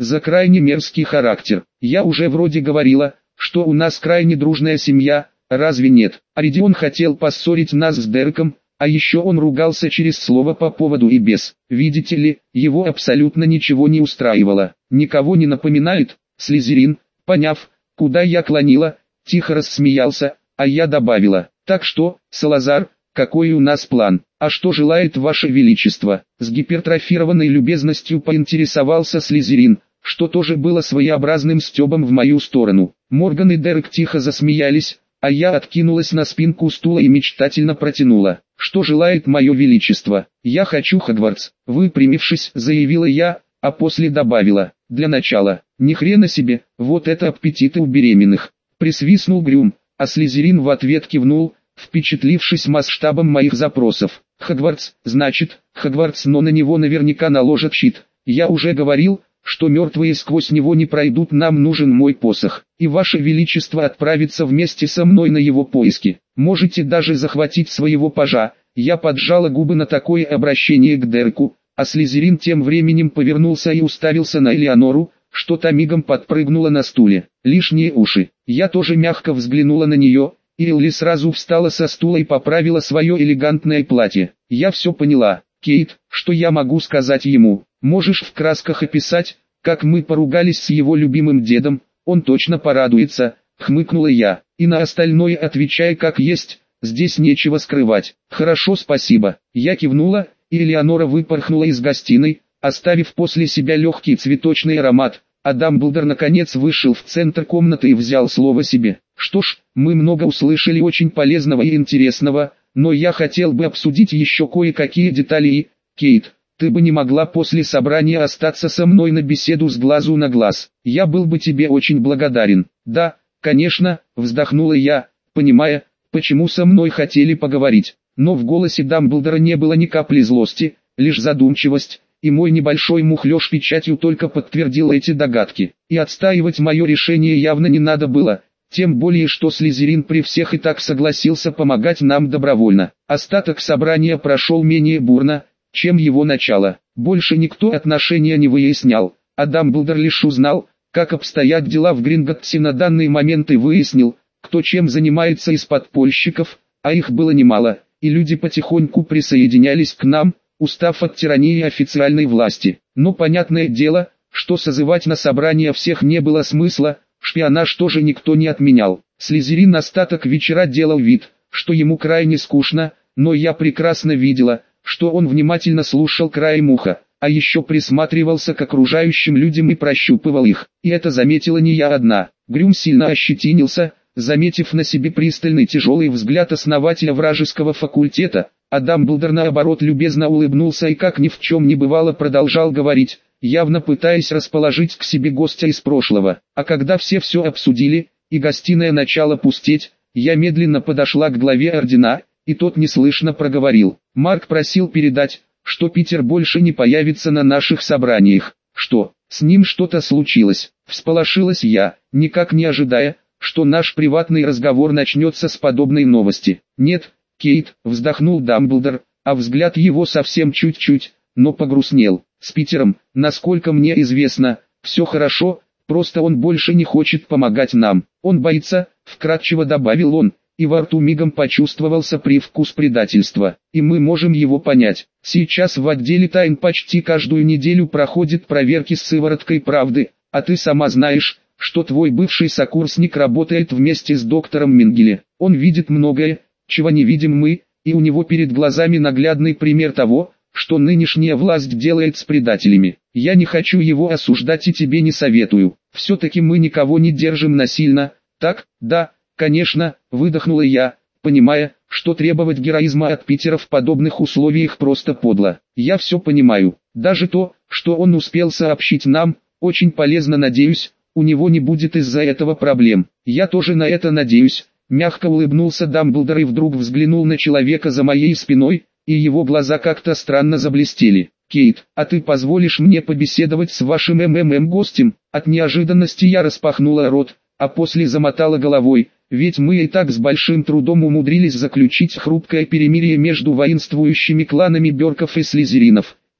за крайне мерзкий характер. Я уже вроде говорила, что у нас крайне дружная семья, разве нет? Аридион хотел поссорить нас с Дереком, а еще он ругался через слово по поводу и без. Видите ли, его абсолютно ничего не устраивало. Никого не напоминает? Слизерин, поняв, куда я клонила, тихо рассмеялся, а я добавила: так что, Салазар, какой у нас план? А что желает ваше величество? С гипертрофированной любезностью поинтересовался Слизерин, что тоже было своеобразным стёбом в мою сторону. Морган и Дерек тихо засмеялись, а я откинулась на спинку стула и мечтательно протянула: что желает мое величество? Я хочу Хогвартс. Выпрямившись, заявила я, а после добавила: для начала, ни хрена себе, вот это аппетиты у беременных. Присвистнул Грюм, а Слизерин в ответ кивнул, впечатлившись масштабом моих запросов. Хогвартс, значит, Хогвартс, но на него наверняка наложат щит. Я уже говорил, что мертвые сквозь него не пройдут, нам нужен мой посох, и ваше величество отправится вместе со мной на его поиски. Можете даже захватить своего пажа. Я поджала губы на такое обращение к Дереку, а Слизерин тем временем повернулся и уставился на Элеонору, что та мигом подпрыгнула на стуле. Лишние уши. Я тоже мягко взглянула на нее, и Элли сразу встала со стула и поправила свое элегантное платье. Я все поняла. Кейт, что я могу сказать ему? Можешь в красках описать, как мы поругались с его любимым дедом, он точно порадуется, хмыкнула я. И на остальное отвечай как есть, здесь нечего скрывать. Хорошо, спасибо. Я кивнула, и Элеонора выпорхнула из гостиной, оставив после себя легкий цветочный аромат, а Дамблдор наконец вышел в центр комнаты и взял слово себе. Что ж, мы много услышали очень полезного и интересного, но я хотел бы обсудить еще кое-какие детали и... Кейт, ты бы не могла после собрания остаться со мной на беседу с глазу на глаз. Я был бы тебе очень благодарен. Да, конечно, вздохнула я, понимая, почему со мной хотели поговорить. Но в голосе Дамблдора не было ни капли злости, лишь задумчивость, и мой небольшой мухлёж печатью только подтвердил эти догадки. И отстаивать мое решение явно не надо было, тем более что Слизерин при всех и так согласился помогать нам добровольно. Остаток собрания прошел менее бурно, чем его начало. Больше никто отношения не выяснял, а Дамблдор лишь узнал, как обстоят дела в Гринготтсе на данный момент и выяснил, кто чем занимается из подпольщиков, а их было немало, и люди потихоньку присоединялись к нам, устав от тирании официальной власти. Но понятное дело, что созывать на собрание всех не было смысла, шпионаж тоже никто не отменял. Слизерин остаток вечера делал вид, что ему крайне скучно, но я прекрасно видела, что он внимательно слушал краем уха, а еще присматривался к окружающим людям и прощупывал их. И это заметила не я одна. Грюм сильно ощетинился, заметив на себе пристальный тяжелый взгляд основателя вражеского факультета, а Дамблдор наоборот любезно улыбнулся и как ни в чем не бывало продолжал говорить, явно пытаясь расположить к себе гостя из прошлого. А когда все обсудили, и гостиная начала пустеть, я медленно подошла к главе ордена, и тот неслышно проговорил: Марк просил передать, что Питер больше не появится на наших собраниях. Что, с ним что-то случилось? Всполошилась я, никак не ожидая, что наш приватный разговор начнется с подобной новости. Нет, Кейт, вздохнул Дамблдор, а взгляд его совсем чуть-чуть, но погрустнел. С Питером, насколько мне известно, все хорошо, просто он больше не хочет помогать нам. Он боится, вкратчиво добавил он, и во рту мигом почувствовался привкус предательства. И мы можем его понять. Сейчас в отделе тайн почти каждую неделю проходят проверки с сывороткой правды, а ты сама знаешь, что твой бывший сокурсник работает вместе с доктором Мингеле. Он видит многое, чего не видим мы, и у него перед глазами наглядный пример того, что нынешняя власть делает с предателями. Я не хочу его осуждать и тебе не советую. Все-таки мы никого не держим насильно, так? Да, конечно, выдохнула я, понимая, что требовать героизма от Питера в подобных условиях просто подло. Я все понимаю, даже то, что он успел сообщить нам, очень полезно, надеюсь, у него не будет из-за этого проблем. Я тоже на это надеюсь. Мягко улыбнулся Дамблдор и вдруг взглянул на человека за моей спиной, и его глаза как-то странно заблестели. «Кейт, а ты позволишь мне побеседовать с вашим гостем?» От неожиданности я распахнула рот, а после замотала головой, ведь мы и так с большим трудом умудрились заключить хрупкое перемирие между воинствующими кланами Бёрков и Слизеринов.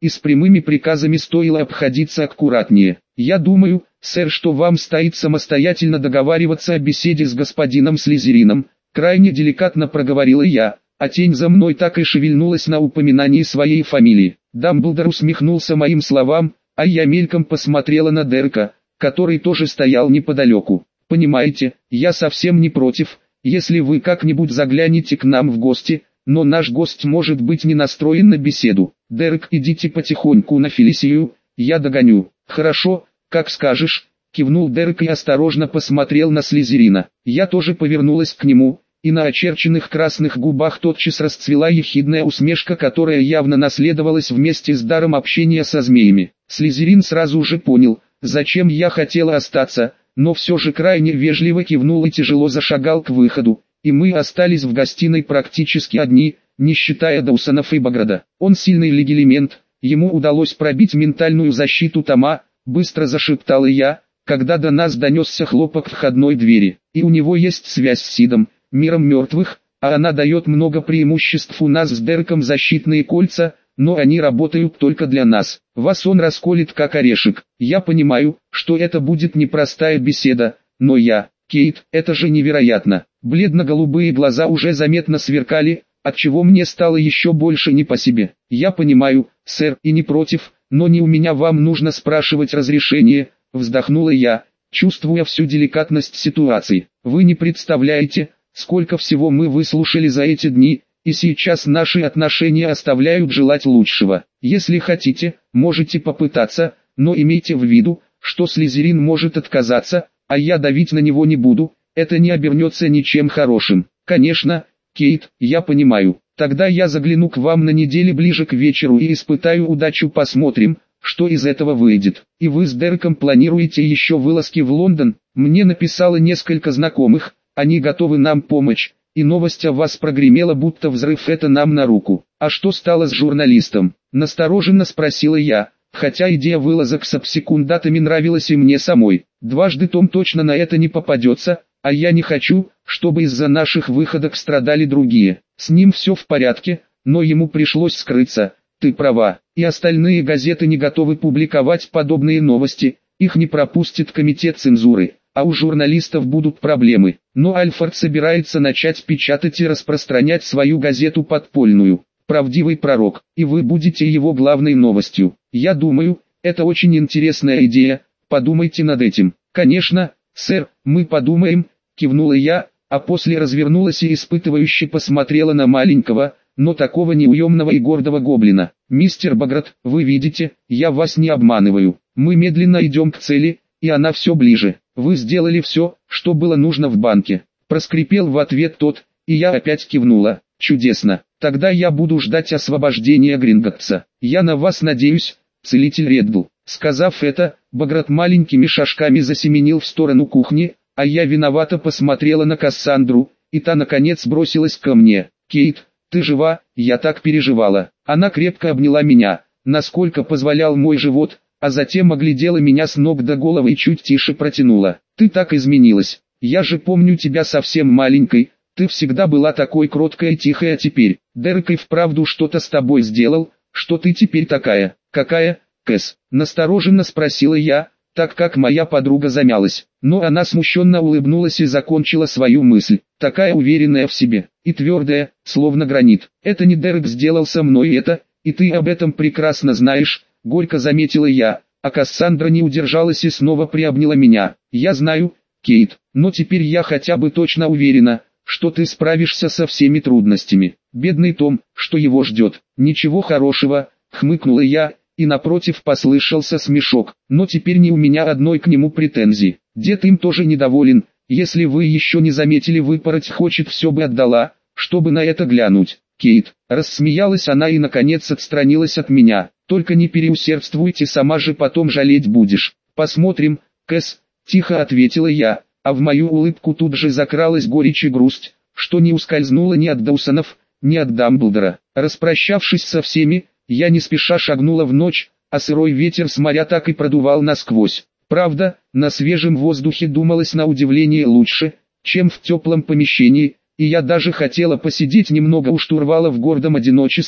и с прямыми приказами стоило обходиться аккуратнее. «Я думаю, сэр, что вам стоит самостоятельно договариваться о беседе с господином Слизерином», крайне деликатно проговорила я, а тень за мной так и шевельнулась на упоминании своей фамилии. Дамблдор усмехнулся моим словам, а я мельком посмотрела на Дерека, который тоже стоял неподалеку. «Понимаете, я совсем не против, если вы как-нибудь заглянете к нам в гости, но наш гость может быть не настроен на беседу. Дерек, идите потихоньку на Фелисию, я догоню». «Хорошо, как скажешь», кивнул Дерек и осторожно посмотрел на Слизерина. Я тоже повернулась к нему, и на очерченных красных губах тотчас расцвела ехидная усмешка, которая явно наследовалась вместе с даром общения со змеями. Слизерин сразу же понял, зачем я хотела остаться, но все же крайне вежливо кивнул и тяжело зашагал к выходу, и мы остались в гостиной практически одни, не считая Доусонов и Баграда. Он сильный легилимент, ему удалось пробить ментальную защиту Тома, быстро зашептала я, когда до нас донесся хлопок входной двери. И у него есть связь с Сидом, миром мертвых, а она дает много преимуществ. У нас с Дереком защитные кольца, но они работают только для нас. Вас он расколет как орешек. Я понимаю, что это будет непростая беседа, но Кейт, это же невероятно. Бледно-голубые глаза уже заметно сверкали, отчего мне стало еще больше не по себе. Я понимаю, сэр, и не против, но не у меня вам нужно спрашивать разрешение, вздохнула я, чувствуя всю деликатность ситуации. Вы не представляете, сколько всего мы выслушали за эти дни, и сейчас наши отношения оставляют желать лучшего. Если хотите, можете попытаться, но имейте в виду, что Слизерин может отказаться, а я давить на него не буду, это не обернется ничем хорошим. Конечно, Кейт, я понимаю. Тогда я загляну к вам на неделе ближе к вечеру и испытаю удачу, посмотрим, что из этого выйдет. И вы с Дереком планируете еще вылазки в Лондон? Мне написало несколько знакомых, они готовы нам помочь, и новость о вас прогремела, будто взрыв, это нам на руку. А что стало с журналистом? Настороженно спросила я, хотя идея вылазок с обсекундатами нравилась и мне самой. Дважды Том точно на это не попадется, а я не хочу, чтобы из-за наших выходок страдали другие. С ним все в порядке, но ему пришлось скрыться. Ты права, и остальные газеты не готовы публиковать подобные новости, их не пропустит комитет цензуры, а у журналистов будут проблемы. Но Альфред собирается начать печатать и распространять свою газету подпольную, «Правдивый пророк», и вы будете его главной новостью. Я думаю, это очень интересная идея, подумайте над этим. Конечно, сэр, мы подумаем, кивнула я, а после развернулась и испытывающе посмотрела на маленького, но такого неуемного и гордого гоблина. «Мистер Баграт, вы видите, я вас не обманываю. Мы медленно идем к цели, и она все ближе. Вы сделали все, что было нужно в банке». Проскрипел в ответ тот, и я опять кивнула. «Чудесно. Тогда я буду ждать освобождения Гринготтса. Я на вас надеюсь, целитель Реддл». Сказав это, Баграт маленькими шажками засеменил в сторону кухни, а я виновато посмотрела на Кассандру, и та наконец бросилась ко мне. «Кейт, ты жива? Я так переживала». Она крепко обняла меня, насколько позволял мой живот, а затем оглядела меня с ног до головы и чуть тише протянула. «Ты так изменилась. Я же помню тебя совсем маленькой, ты всегда была такой кроткой и тихой, а теперь Дерек и вправду что-то с тобой сделал, что ты теперь такая». «Какая, Кэс?» – настороженно спросила я, так как моя подруга замялась. Но она смущенно улыбнулась и закончила свою мысль. «Такая уверенная в себе и твердая, словно гранит. Это не Дерек сделал со мной это, и ты об этом прекрасно знаешь», — горько заметила я, а Кассандра не удержалась и снова приобняла меня. «Я знаю, Кейт, но теперь я хотя бы точно уверена, что ты справишься со всеми трудностями. Бедный Том, что его ждет?» «Ничего хорошего», — хмыкнула я, и напротив послышался смешок. «Но теперь не у меня одной к нему претензий. Дед им тоже недоволен, если вы еще не заметили, выпороть хочет, все бы отдала, чтобы на это глянуть». «Кейт», — рассмеялась она и наконец отстранилась от меня. «Только не переусердствуйте, сама же потом жалеть будешь». «Посмотрим, Кэс», — тихо ответила я, а в мою улыбку тут же закралась горечь и грусть, что не ускользнула ни от Доусонов, ни от Дамблдора. Распрощавшись со всеми, я не спеша шагнула в ночь, а сырой ветер с моря так и продувал насквозь. Правда, на свежем воздухе думалось на удивление лучше, чем в теплом помещении, и я даже хотела посидеть немного у штурвала в гордом одиночестве,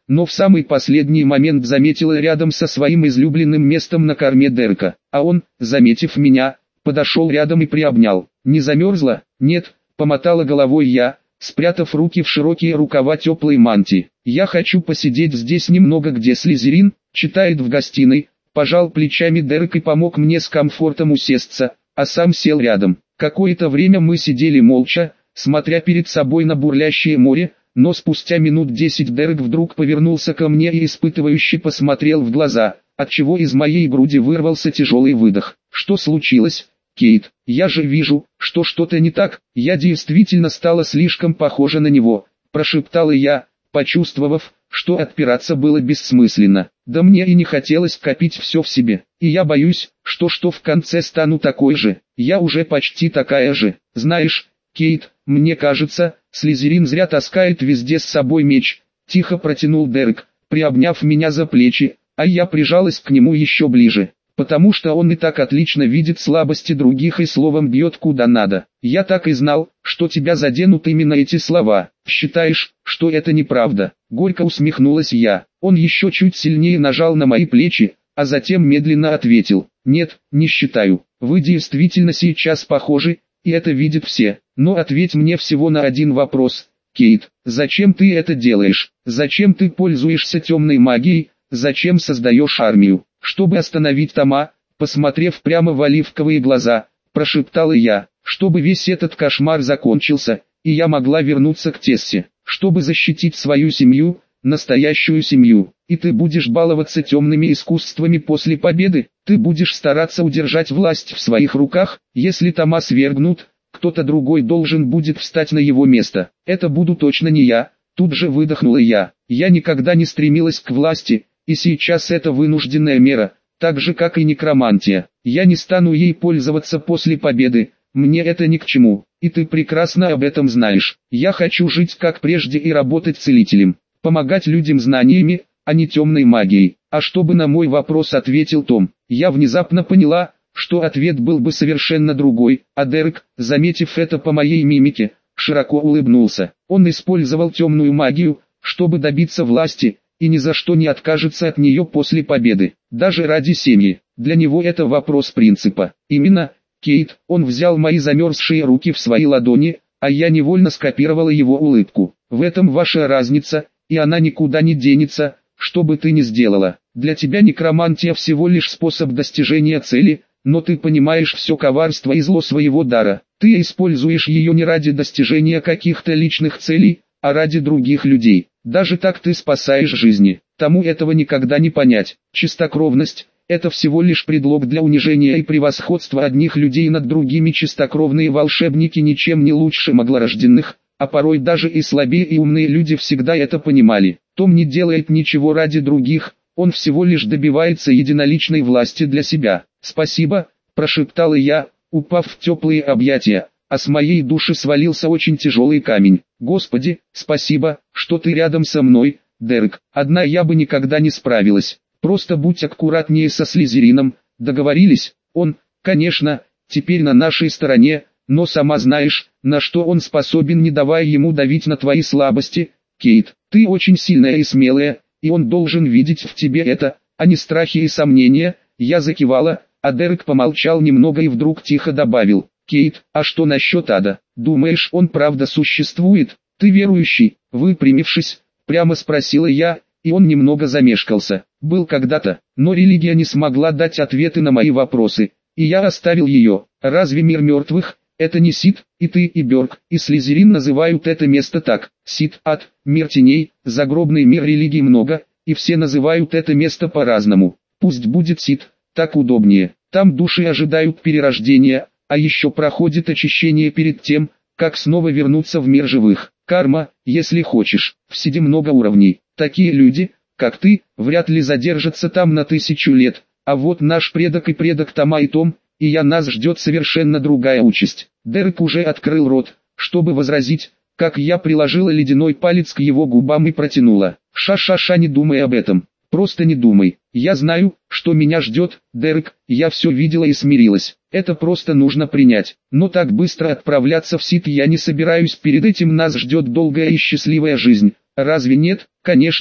но в самый последний момент заметила рядом со своим излюбленным местом на корме Дерека. А он, заметив меня, подошел рядом и приобнял. «Не замерзла?» «Нет», — помотала головой я, спрятав руки в широкие рукава теплой мантии. «Я хочу посидеть здесь немного, где Слизерин читает в гостиной». Пожал плечами Дерек и помог мне с комфортом усесться, а сам сел рядом. Какое-то время мы сидели молча, смотря перед собой на бурлящее море, но спустя минут 10 Дерек вдруг повернулся ко мне и испытывающе посмотрел в глаза, отчего из моей груди вырвался тяжелый выдох. «Что случилось, Кейт? Я же вижу, что что-то не так». «Я действительно стала слишком похожа на него», – прошептала я, почувствовав, что отпираться было бессмысленно. Да мне и не хотелось копить все в себе. И я боюсь, что в конце стану такой же. Я уже почти такая же. Знаешь, Кейт, мне кажется, Слизерин зря таскает везде с собой меч. Тихо протянул Дерек, приобняв меня за плечи, а я прижалась к нему еще ближе. Потому что он и так отлично видит слабости других и словом бьет куда надо. Я так и знал, что тебя заденут именно эти слова. Считаешь, что это неправда? Горько усмехнулась я. Он еще чуть сильнее нажал на мои плечи, а затем медленно ответил. Нет, не считаю. Вы действительно сейчас похожи, и это видят все. Но ответь мне всего на один вопрос. Кейт, зачем ты это делаешь? Зачем ты пользуешься темной магией? Зачем создаешь армию? Чтобы остановить Тома, посмотрев прямо в оливковые глаза, прошептала я, чтобы весь этот кошмар закончился, и я могла вернуться к Тессе, чтобы защитить свою семью, настоящую семью. И ты будешь баловаться темными искусствами после победы, ты будешь стараться удержать власть в своих руках, если Тома свергнут, кто-то другой должен будет встать на его место. Это буду точно не я, тут же выдохнула я. Я никогда не стремилась к власти, и сейчас это вынужденная мера, так же как и некромантия. Я не стану ей пользоваться после победы, мне это ни к чему, и ты прекрасно об этом знаешь. Я хочу жить как прежде и работать целителем, помогать людям знаниями, а не темной магией. А чтобы на мой вопрос ответил Том, я внезапно поняла, что ответ был бы совершенно другой, а Дерек, заметив это по моей мимике, широко улыбнулся. Он использовал темную магию, чтобы добиться власти, и ни за что не откажется от нее после победы, даже ради семьи. Для него это вопрос принципа. Именно, Кейт, он взял мои замерзшие руки в свои ладони, а я невольно скопировала его улыбку. В этом ваша разница, и она никуда не денется, что бы ты ни сделала. Для тебя некромантия всего лишь способ достижения цели, но ты понимаешь все коварство и зло своего дара. Ты используешь ее не ради достижения каких-то личных целей, а ради других людей. Даже так ты спасаешь жизни. Тому этого никогда не понять. Чистокровность – это всего лишь предлог для унижения и превосходства одних людей над другими. Чистокровные волшебники ничем не лучше маглорожденных, а порой даже и слабее и умные люди всегда это понимали. Том не делает ничего ради других, он всего лишь добивается единоличной власти для себя. «Спасибо», – прошептала я, упав в теплые объятия, а с моей души свалился очень тяжелый камень. «Господи, спасибо, что ты рядом со мной, Дерек. Одна я бы никогда не справилась. Просто будь аккуратнее со Слизерином, договорились?» Он, конечно, теперь на нашей стороне, но сама знаешь, на что он способен, не давая ему давить на твои слабости. Кейт, ты очень сильная и смелая, и он должен видеть в тебе это, а не страхи и сомнения. Я закивала, а Дерек помолчал немного и вдруг тихо добавил. «Кейт, а что насчет ада? Думаешь, он правда существует? Ты верующий?» Выпрямившись, прямо спросила я, и он немного замешкался. Был когда-то, но религия не смогла дать ответы на мои вопросы, и я оставил ее. Разве мир мертвых? Это не Сид, и ты, и Бёрк, и Слизерин называют это место так. Сид, ад, мир теней, загробный мир, религий много, и все называют это место по-разному. Пусть будет Сид, так удобнее. Там души ожидают перерождения, а еще проходит очищение перед тем, как снова вернуться в мир живых. Карма, если хочешь. В Сиде много уровней. Такие люди, как ты, вряд ли задержатся там на 1000 лет. А вот наш предок и предок Тома и Том, и я, нас ждет совершенно другая участь. Дерек уже открыл рот, чтобы возразить, как я приложила ледяной палец к его губам и протянула. Ша-ша-ша, не думай об этом. Просто не думай. Я знаю, что меня ждет, Дерек, я все видела и смирилась. Это просто нужно принять. Но так быстро отправляться в Сид я не собираюсь, перед этим нас ждет долгая и счастливая жизнь. Разве нет? Конечно,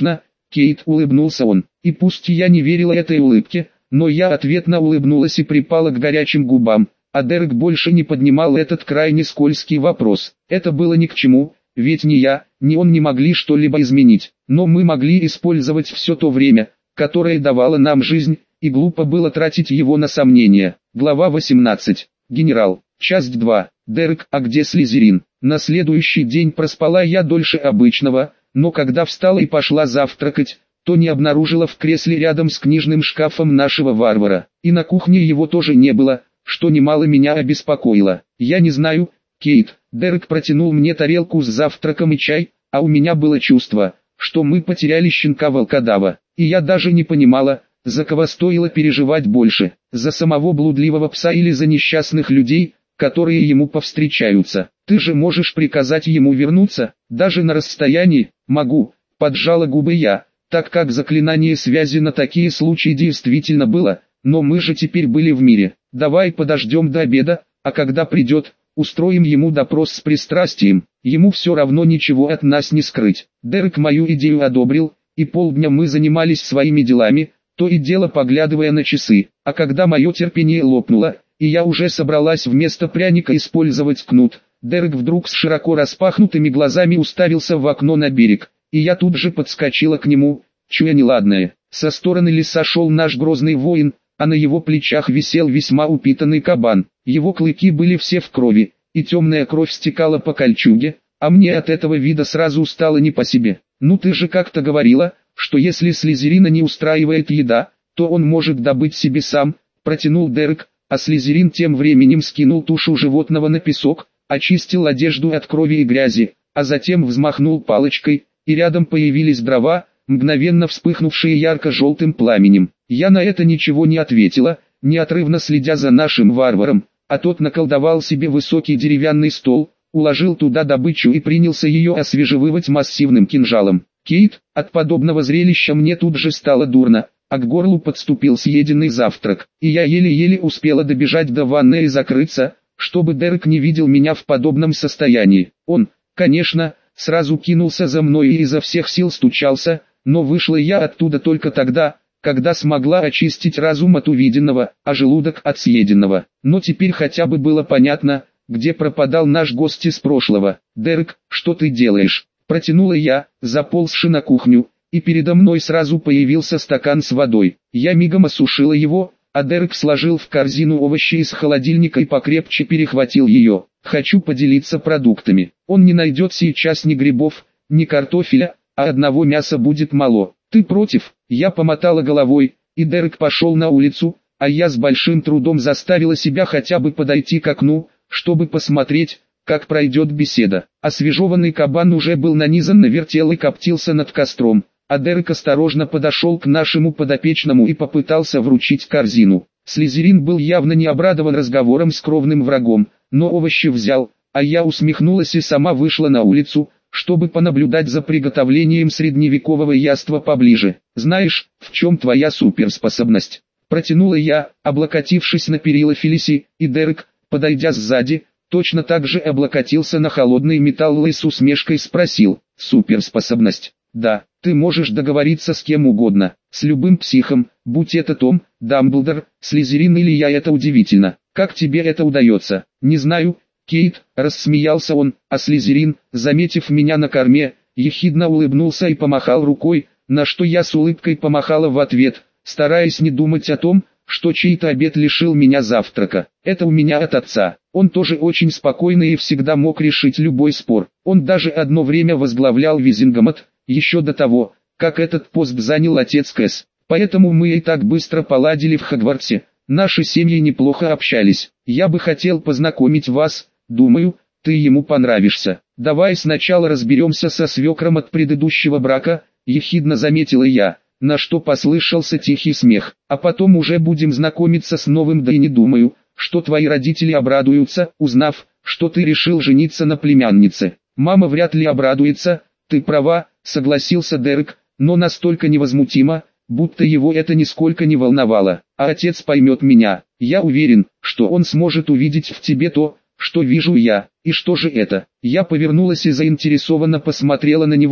Кейт, улыбнулся он, и пусть я не верила этой улыбке, но я ответно улыбнулась и припала к горячим губам, а Дерек больше не поднимал этот крайне скользкий вопрос. Это было ни к чему, ведь ни я, ни он не могли что-либо изменить, но мы могли использовать все то время, которое давало нам жизнь, и глупо было тратить его на сомнения. Глава 18. Генерал. Часть 2. Дерек, а где Слизерин? На следующий день проспала я дольше обычного, но когда встала и пошла завтракать, то не обнаружила в кресле рядом с книжным шкафом нашего варвара, и на кухне его тоже не было, что немало меня обеспокоило. Я не знаю, Кейт, Дерек протянул мне тарелку с завтраком и чай, а у меня было чувство, что мы потеряли щенка-волкодава, и я даже не понимала, за кого стоило переживать больше, за самого блудливого пса или за несчастных людей, которые ему повстречаются. Ты же можешь приказать ему вернуться, даже на расстоянии. Могу, поджала губы я, так как заклинание связи на такие случаи действительно было, но мы же теперь были в мире. Давай подождем до обеда, а когда придет, устроим ему допрос с пристрастием, ему все равно ничего от нас не скрыть. Дерек мою идею одобрил, и полдня мы занимались своими делами, то и дело поглядывая на часы, а когда мое терпение лопнуло, и я уже собралась вместо пряника использовать кнут, Дерек вдруг с широко распахнутыми глазами уставился в окно на берег, и я тут же подскочила к нему, чуя неладное. Со стороны леса шел наш грозный воин, а на его плечах висел весьма упитанный кабан. Его клыки были все в крови, и темная кровь стекала по кольчуге, а мне от этого вида сразу стало не по себе. «Ну ты же как-то говорила, что если Слизерина не устраивает еда, то он может добыть себе сам», протянул Дерек, а Слизерин тем временем скинул тушу животного на песок, очистил одежду от крови и грязи, а затем взмахнул палочкой, и рядом появились дрова, мгновенно вспыхнувшие ярко-желтым пламенем. Я на это ничего не ответила, неотрывно следя за нашим варваром, а тот наколдовал себе высокий деревянный стол, уложил туда добычу и принялся ее освежевывать массивным кинжалом. Кейт, от подобного зрелища мне тут же стало дурно, а к горлу подступил съеденный завтрак, и я еле-еле успела добежать до ванны и закрыться, чтобы Дерек не видел меня в подобном состоянии. Он, конечно, сразу кинулся за мной и изо всех сил стучался, но вышла я оттуда только тогда, когда смогла очистить разум от увиденного, а желудок от съеденного. Но теперь хотя бы было понятно, где пропадал наш гость из прошлого. «Дерек, что ты делаешь?» Протянула я, заползши на кухню, и передо мной сразу появился стакан с водой. Я мигом осушила его, а Дерек сложил в корзину овощи из холодильника и покрепче перехватил ее. «Хочу поделиться продуктами. Он не найдет сейчас ни грибов, ни картофеля, а одного мяса будет мало. Ты против?» Я помотала головой, и Дерек пошел на улицу, а я с большим трудом заставила себя хотя бы подойти к окну, чтобы посмотреть, как пройдет беседа. Освежеванный кабан уже был нанизан на вертел и коптился над костром, а Дерек осторожно подошел к нашему подопечному и попытался вручить корзину. Слизерин был явно не обрадован разговором с кровным врагом, но овощи взял, а я усмехнулась и сама вышла на улицу, чтобы понаблюдать за приготовлением средневекового яства поближе. «Знаешь, в чем твоя суперспособность?» Протянула я, облокотившись на перила Фелиси, и Дерек, подойдя сзади, точно так же облокотился на холодный металл и с усмешкой спросил: «Суперспособность?» «Да, ты можешь договориться с кем угодно, с любым психом, будь это Том, Дамблдор, Слизерин или я, это удивительно. Как тебе это удается?» «Не знаю, Кейт», рассмеялся он, а Слизерин, заметив меня на корме, ехидно улыбнулся и помахал рукой, на что я с улыбкой помахала в ответ, стараясь не думать о том, что чей-то обед лишил меня завтрака. Это у меня от отца. Он тоже очень спокойный и всегда мог решить любой спор. Он даже одно время возглавлял Визингамот, еще до того, как этот пост занял отец Кэс. Поэтому мы и так быстро поладили в Хогвартсе. Наши семьи неплохо общались. Я бы хотел познакомить вас, думаю, ты ему понравишься. Давай сначала разберемся со свекром от предыдущего брака, ехидно заметила я, на что послышался тихий смех. А потом уже будем знакомиться с новым, да и не думаю, что твои родители обрадуются, узнав, что ты решил жениться на племяннице. Мама вряд ли обрадуется, ты права, согласился Дерек, но настолько невозмутимо, будто его это нисколько не волновало. А отец поймет меня. Я уверен, что он сможет увидеть в тебе то, что вижу я. И что же это? Я повернулась и заинтересованно посмотрела на него,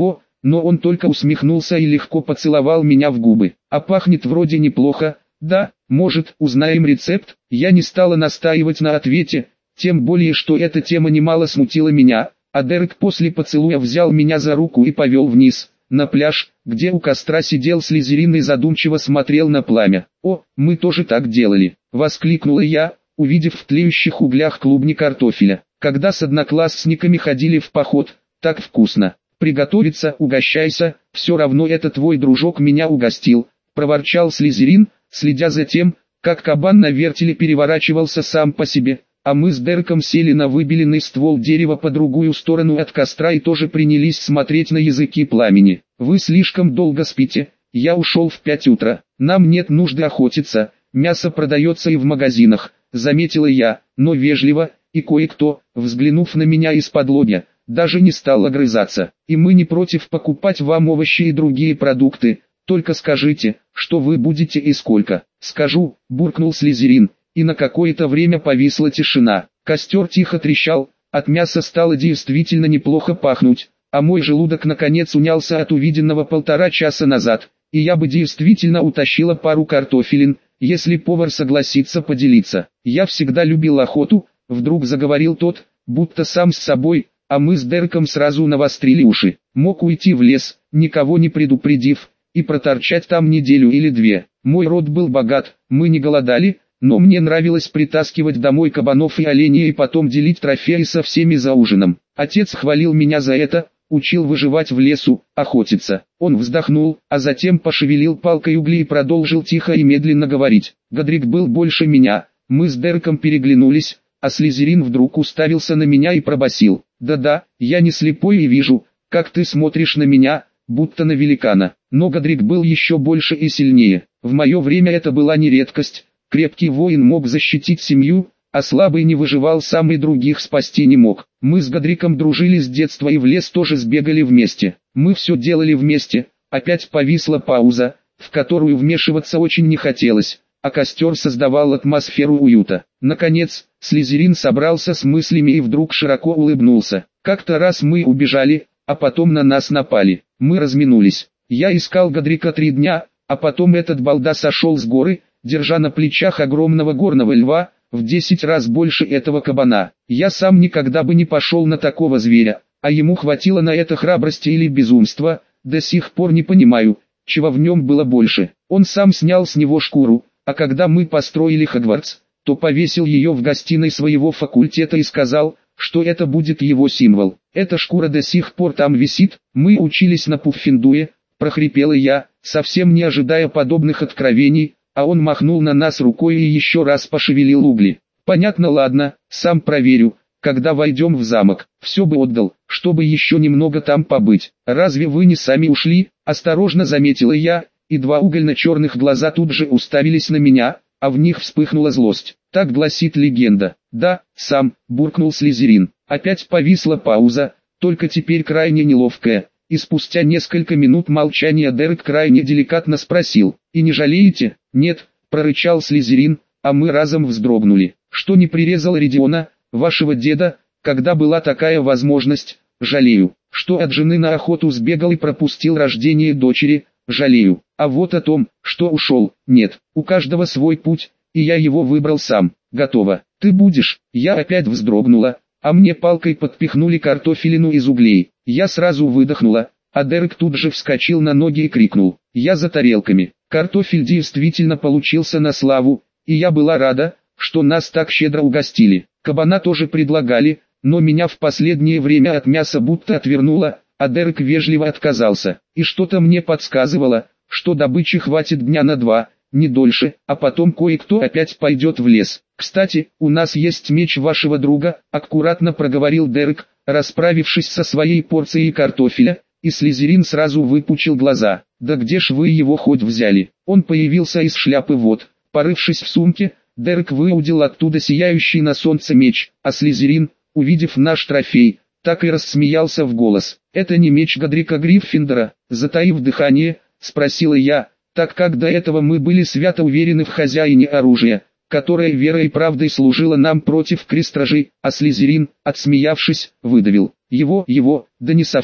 но он только усмехнулся и легко поцеловал меня в губы. А пахнет вроде неплохо, да, может, узнаем рецепт? Я не стала настаивать на ответе, тем более что эта тема немало смутила меня, а Дерек после поцелуя взял меня за руку и повел вниз, на пляж, где у костра сидел Слизерин и задумчиво смотрел на пламя. «О, мы тоже так делали!» — воскликнула я, увидев в тлеющих углях клубни картофеля. «Когда с одноклассниками ходили в поход, так вкусно! Приготовиться, угощайся, все равно это твой дружок меня угостил!» — проворчал Слизерин, следя за тем, как кабан на вертеле переворачивался сам по себе. А мы с Дереком сели на выбеленный ствол дерева по другую сторону от костра и тоже принялись смотреть на языки пламени. «Вы слишком долго спите, я ушел в 5 утра, нам нет нужды охотиться, мясо продается и в магазинах», заметила я, но вежливо, и кое-кто, взглянув на меня из-под-лобья, даже не стал огрызаться. «И мы не против покупать вам овощи и другие продукты, только скажите, что вы будете и сколько». «Скажу», буркнул Слизерин. И на какое-то время повисла тишина. Костер тихо трещал, от мяса стало действительно неплохо пахнуть, а мой желудок наконец унялся от увиденного 1,5 часа назад, и я бы действительно утащила пару картофелин, если повар согласится поделиться. «Я всегда любил охоту», вдруг заговорил тот, будто сам с собой, а мы с Дереком сразу навострили уши. «Мог уйти в лес, никого не предупредив, и проторчать там неделю или 2. Мой род был богат, мы не голодали, но мне нравилось притаскивать домой кабанов и оленей и потом делить трофеи со всеми за ужином. Отец хвалил меня за это, учил выживать в лесу, охотиться». Он вздохнул, а затем пошевелил палкой угли и продолжил тихо и медленно говорить. «Годрик был больше меня». Мы с Дереком переглянулись, а Слизерин вдруг уставился на меня и пробасил: «Да-да, я не слепой и вижу, как ты смотришь на меня, будто на великана». Но Годрик был еще больше и сильнее. В мое время это была не редкость. Крепкий воин мог защитить семью, а слабый не выживал сам и других спасти не мог. Мы с Годриком дружили с детства и в лес тоже сбегали вместе. Мы все делали вместе. Опять повисла пауза, в которую вмешиваться очень не хотелось, а костер создавал атмосферу уюта. Наконец, Слизерин собрался с мыслями и вдруг широко улыбнулся. «Как-то раз мы убежали, а потом на нас напали. Мы разминулись. Я искал Годрика 3 дня, а потом этот балда сошел с горы, держа на плечах огромного горного льва, в 10 раз больше этого кабана. Я сам никогда бы не пошел на такого зверя, а ему хватило на это храбрости или безумства, до сих пор не понимаю, чего в нем было больше. Он сам снял с него шкуру, а когда мы построили Хогвартс, то повесил ее в гостиной своего факультета и сказал, что это будет его символ. Эта шкура до сих пор там висит. Мы учились на Пуффендуе», прохрипела я, совсем не ожидая подобных откровений, а он махнул на нас рукой и еще раз пошевелил угли. «Понятно, ладно, сам проверю, когда войдем в замок. Все бы отдал, чтобы еще немного там побыть. Разве вы не сами ушли?» Осторожно заметила я, и 2 угольно-черных глаза тут же уставились на меня, а в них вспыхнула злость. «Так гласит легенда». «Да, сам», буркнул Слизерин. Опять повисла пауза, только теперь крайне неловкая, и спустя несколько минут молчания Дерек крайне деликатно спросил: «И не жалеете?» «Нет», прорычал Слизерин, а мы разом вздрогнули. «Что не прирезал Ридиона, вашего деда, когда была такая возможность? Жалею. Что от жены на охоту сбегал и пропустил рождение дочери? Жалею. А вот о том, что ушел, нет. У каждого свой путь, и я его выбрал сам. Готово. Ты будешь?» Я опять вздрогнула, а мне палкой подпихнули картофелину из углей. Я сразу выдохнула, а Дерек тут же вскочил на ноги и крикнул: «Я за тарелками». Картофель действительно получился на славу, и я была рада, что нас так щедро угостили. Кабана тоже предлагали, но меня в последнее время от мяса будто отвернуло, а Дерек вежливо отказался. И что-то мне подсказывало, что добычи хватит дня на 2, не дольше, а потом кое-кто опять пойдет в лес. «Кстати, у нас есть меч вашего друга», — аккуратно проговорил Дерек, расправившись со своей порцией картофеля, и Слизерин сразу выпучил глаза. «Да где ж вы его хоть взяли?» Он появился из шляпы вот. Порывшись в сумке, Дерек выудил оттуда сияющий на солнце меч, а Слизерин, увидев наш трофей, так и рассмеялся в голос. «Это не меч Годрика Гриффиндора?» Затаив дыхание, спросила я, так как до этого мы были свято уверены в хозяине оружия, которое верой и правдой служило нам против крестражей, а Слизерин, отсмеявшись, выдавил: «Его, да не совсем.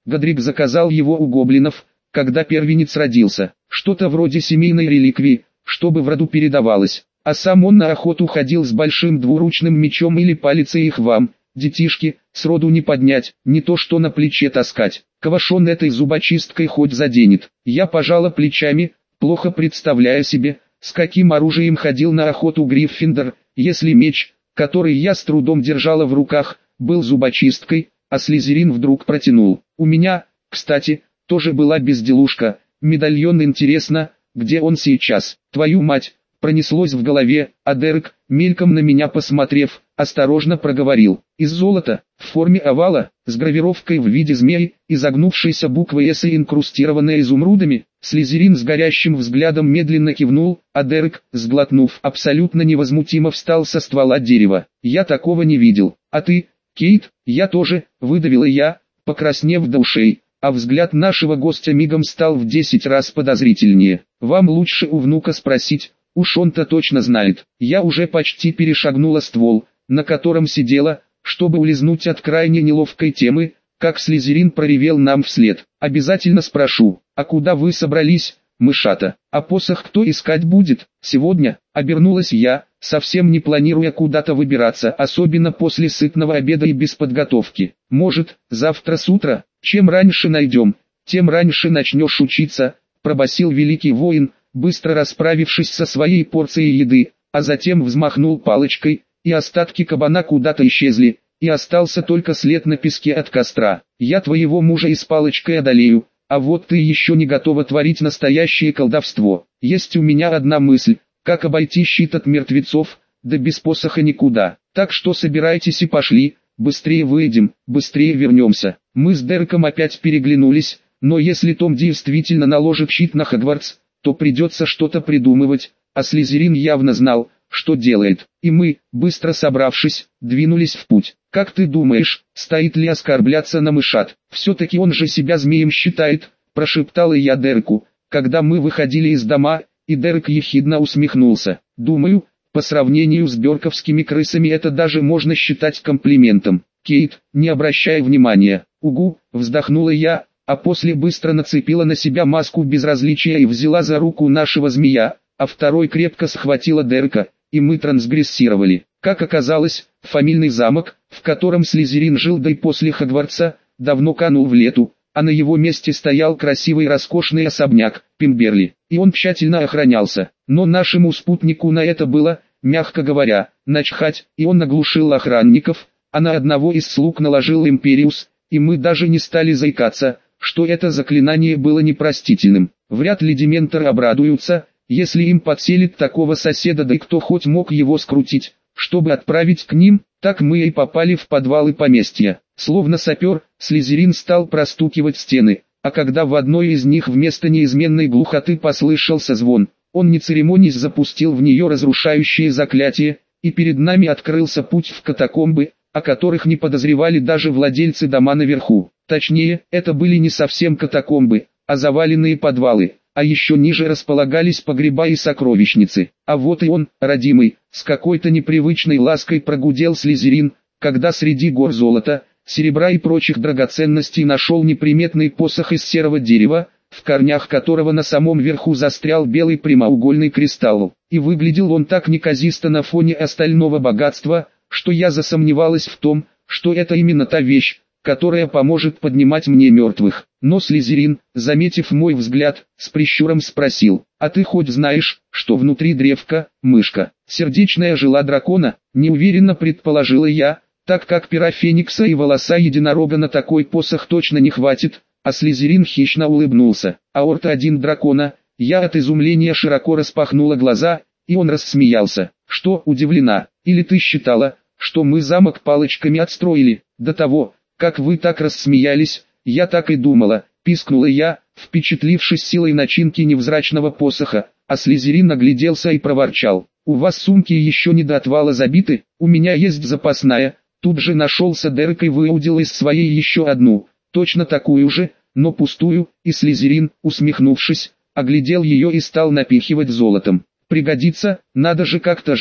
Годрик заказал его у гоблинов, когда первенец родился. Что-то вроде семейной реликвии, чтобы в роду передавалось. А сам он на охоту ходил с большим двуручным мечом или палицей, их вам, детишки, сроду не поднять, не то что на плече таскать. Квашон этой зубочисткой хоть заденет. Я пожала плечами, плохо представляя себе, с каким оружием ходил на охоту Гриффиндор, если меч, который я с трудом держала в руках, был зубочисткой, а Слизерин вдруг протянул. У меня, кстати, тоже была безделушка, медальон, интересно, где он сейчас? Твою мать! Пронеслось в голове, а Дерек, мельком на меня посмотрев, осторожно проговорил. Из золота, в форме овала, с гравировкой в виде змеи, изогнувшейся буквой «С» и инкрустированной изумрудами. Слизерин с горящим взглядом медленно кивнул, а Дерек, сглотнув, абсолютно невозмутимо встал со ствола дерева. Я такого не видел. А ты, Кейт? Я тоже, выдавила я, покраснев до ушей. А взгляд нашего гостя мигом стал в 10 раз подозрительнее. Вам лучше у внука спросить. Уж он-то точно знает. Я уже почти перешагнула ствол, на котором сидела, чтобы улизнуть от крайне неловкой темы, как Слизерин проревел нам вслед. Обязательно спрошу, а куда вы собрались, мышата? А посох кто искать будет? Сегодня, обернулась я, совсем не планируя куда-то выбираться, особенно после сытного обеда и без подготовки. Может, завтра с утра? Чем раньше найдем, тем раньше начнешь учиться, пробасил великий воин, быстро расправившись со своей порцией еды, а затем взмахнул палочкой, и остатки кабана куда-то исчезли, и остался только след на песке от костра. Я твоего мужа и с палочкой одолею, а вот ты еще не готова творить настоящее колдовство. Есть у меня одна мысль, как обойти щит от мертвецов, да без посоха никуда. Так что собирайтесь и пошли, быстрее выйдем, быстрее вернемся. Мы с Дереком опять переглянулись, но если Том действительно наложит щит на Хогвартс, то придется что-то придумывать, а Слизерин явно знал, что делает. И мы, быстро собравшись, двинулись в путь. Как ты думаешь, стоит ли оскорбляться на мышат? Все-таки он же себя змеем считает, прошептала я Дереку, когда мы выходили из дома, и Дерек ехидно усмехнулся. Думаю, по сравнению с бёрковскими крысами это даже можно считать комплиментом. Кейт, не обращай внимания. Угу, вздохнула я, а после быстро нацепила на себя маску безразличия и взяла за руку нашего змея, а второй крепко схватила Дерека, и мы трансгрессировали. Как оказалось, фамильный замок, в котором Слизерин жил да и после Хогвартса, давно канул в лету, а на его месте стоял красивый роскошный особняк, Пимберли, и он тщательно охранялся. Но нашему спутнику на это было, мягко говоря, начхать, и он оглушил охранников, а на одного из слуг наложил Империус, и мы даже не стали заикаться, что это заклинание было непростительным. Вряд ли дементоры обрадуются, если им подселит такого соседа, да и кто хоть мог его скрутить, чтобы отправить к ним. Так мы и попали в подвалы поместья. Словно сапер, Слизерин стал простукивать стены, а когда в одной из них вместо неизменной глухоты послышался звон, он не церемонясь запустил в нее разрушающее заклятие, и перед нами открылся путь в катакомбы, о которых не подозревали даже владельцы дома наверху. Точнее, это были не совсем катакомбы, а заваленные подвалы, а еще ниже располагались погреба и сокровищницы. А вот и он, родимый, с какой-то непривычной лаской прогудел Слизерин, когда среди гор золота, серебра и прочих драгоценностей нашел неприметный посох из серого дерева, в корнях которого на самом верху застрял белый прямоугольный кристалл. И выглядел он так неказисто на фоне остального богатства, что я засомневалась в том, что это именно та вещь, которая поможет поднимать мне мертвых. Но Слизерин, заметив мой взгляд, с прищуром спросил: «А ты хоть знаешь, что внутри древка, мышка?» «Сердечная жила дракона», неуверенно предположила я, так как пера феникса и волоса единорога на такой посох точно не хватит, а Слизерин хищно улыбнулся. «Аорта один дракона». Я от изумления широко распахнула глаза, и он рассмеялся. «Что, удивлена? Или ты считала, что мы замок палочками отстроили? До того, как вы так рассмеялись, я так и думала», пискнула я, впечатлившись силой начинки невзрачного посоха, а Слизерин огляделся и проворчал: «У вас сумки еще не до отвала забиты? У меня есть запасная». Тут же нашелся Дерек и выудил из своей еще одну, точно такую же, но пустую, и Слизерин, усмехнувшись, оглядел ее и стал напихивать золотом. «Пригодится, надо же как-то жить»,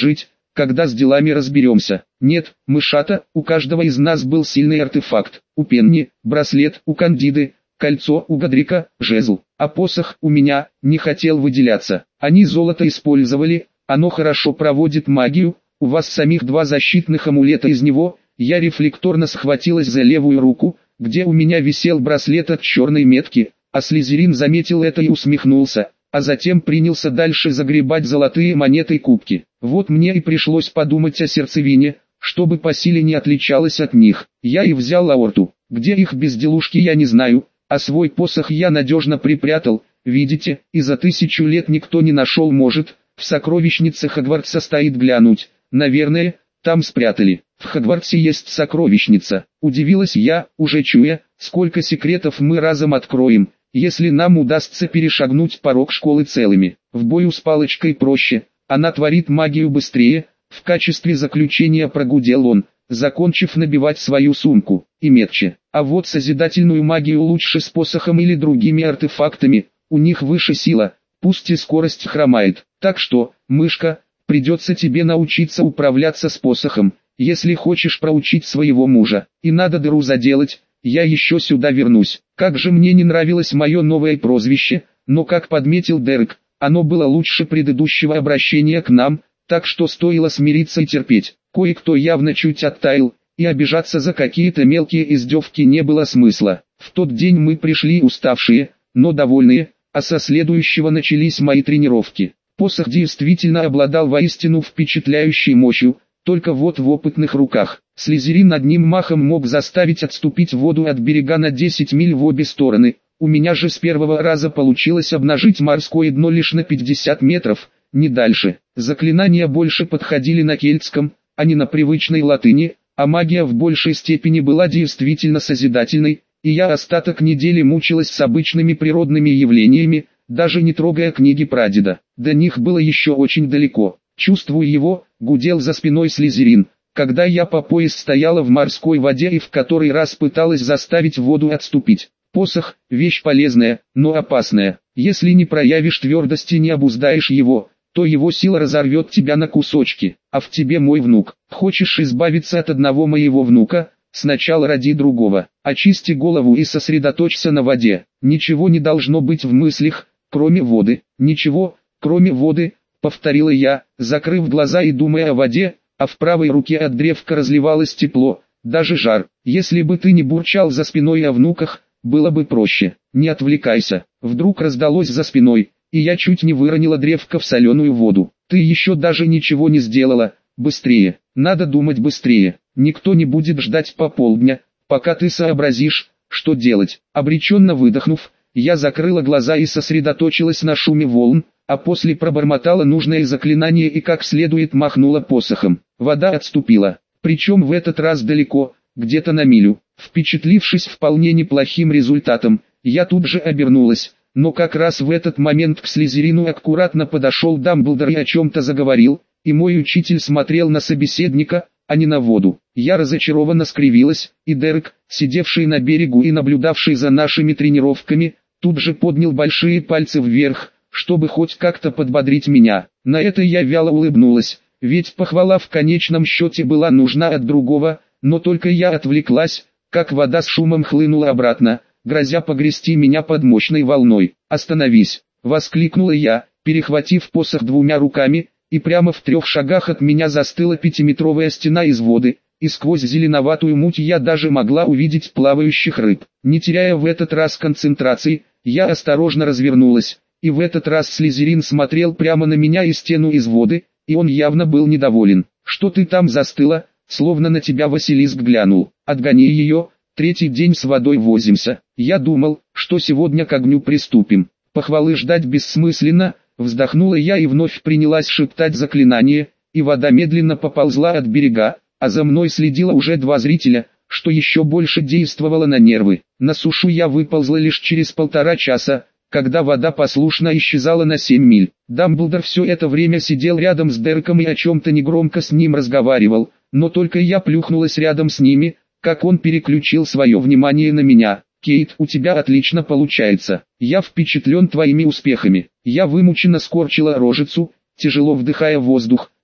когда с делами разберемся. Нет, мышата, у каждого из нас был сильный артефакт. У Пенни – браслет, у Кандиды – кольцо, у Годрика – жезл, а посох у меня не хотел выделяться. Они золото использовали, оно хорошо проводит магию, у вас самих 2 защитных амулета из него. Я рефлекторно схватилась за левую руку, где у меня висел браслет от черной метки, а Слизерин заметил это и усмехнулся, а затем принялся дальше загребать золотые монеты и кубки. Вот мне и пришлось подумать о сердцевине, чтобы по силе не отличалась от них. Я и взял аорту, где их безделушки я не знаю, а свой посох я надежно припрятал. Видите, и за 1000 лет никто не нашел, может, в сокровищнице Хогвартса стоит, глянуть. Наверное, там спрятали. В Хогвартсе есть сокровищница. Удивилась я, уже чуя, сколько секретов мы разом откроем, если нам удастся перешагнуть порог школы целыми. В бою с палочкой проще, она творит магию быстрее. В качестве заключения прогудел он, закончив набивать свою сумку, и метче. А вот созидательную магию лучше с посохом или другими артефактами, у них выше сила, пусть и скорость хромает. Так что, мышка, придется тебе научиться управляться с посохом, если хочешь проучить своего мужа. И надо дыру заделать, я еще сюда вернусь. Как же мне не нравилось мое новое прозвище, но как подметил Дерек, оно было лучше предыдущего обращения к нам, так что стоило смириться и терпеть. Кое-кто явно чуть оттаял, и обижаться за какие-то мелкие издевки не было смысла. В тот день мы пришли уставшие, но довольные, а со следующего начались мои тренировки. Посох действительно обладал воистину впечатляющей мощью, только вот в опытных руках. Слизерин одним махом мог заставить отступить воду от берега на 10 миль в обе стороны. У меня же с первого раза получилось обнажить морское дно лишь на 50 метров, не дальше. Заклинания больше подходили на кельтском, а не на привычной латыни, а магия в большей степени была действительно созидательной, и я остаток недели мучилась с обычными природными явлениями, даже не трогая книги прадеда. До них было еще очень далеко. Чувствую его, гудел за спиной Слизерин, когда я по пояс стояла в морской воде и в который раз пыталась заставить воду отступить. Посох – вещь полезная, но опасная. Если не проявишь твердости, не обуздаешь его, то его сила разорвет тебя на кусочки. А в тебе мой внук. Хочешь избавиться от одного моего внука? Сначала роди другого. Очисти голову и сосредоточься на воде. Ничего не должно быть в мыслях, кроме воды. Ничего, кроме воды, повторила я, закрыв глаза и думая о воде, а в правой руке от древка разливалось тепло, даже жар. Если бы ты не бурчал за спиной о внуках, было бы проще. Не отвлекайся. Вдруг раздалось за спиной, и я чуть не выронила древко в соленую воду. Ты еще даже ничего не сделала. Быстрее. Надо думать быстрее. Никто не будет ждать полдня, пока ты сообразишь, что делать. Обреченно выдохнув, я закрыла глаза и сосредоточилась на шуме волн, а после пробормотала нужное заклинание и как следует махнула посохом. Вода отступила, причем в этот раз далеко, где-то на милю. Впечатлившись вполне неплохим результатом, я тут же обернулась, но как раз в этот момент к Слизерину аккуратно подошел Дамблдор и о чем-то заговорил, и мой учитель смотрел на собеседника, а не на воду. Я разочарованно скривилась, и Дерек, сидевший на берегу и наблюдавший за нашими тренировками, тут же поднял большие пальцы вверх, чтобы хоть как-то подбодрить меня. На это я вяло улыбнулась, ведь похвала в конечном счете была нужна от другого, но только я отвлеклась, как вода с шумом хлынула обратно, грозя погрести меня под мощной волной. «Остановись!» — воскликнула я, перехватив посох двумя руками, и прямо в 3 шагах от меня застыла 5-метровая стена из воды, и сквозь зеленоватую муть я даже могла увидеть плавающих рыб. Не теряя в этот раз концентрации, я осторожно развернулась, и в этот раз Слизерин смотрел прямо на меня и стену из воды, и он явно был недоволен. «Что ты там застыла?» Словно на тебя Василиск глянул. «Отгони ее, 3-й день с водой возимся. Я думал, что сегодня к огню приступим». Похвалы ждать бессмысленно, вздохнула я и вновь принялась шептать заклинание, и вода медленно поползла от берега, а за мной следило уже 2 зрителя, что еще больше действовало на нервы. На сушу я выползла лишь через 1,5 часа, когда вода послушно исчезала на 7 миль. Дамблдор все это время сидел рядом с Дереком и о чем-то негромко с ним разговаривал, но только я плюхнулась рядом с ними, как он переключил свое внимание на меня. «Кейт, у тебя отлично получается. Я впечатлен твоими успехами». Я вымученно скорчила рожицу, тяжело вдыхая воздух,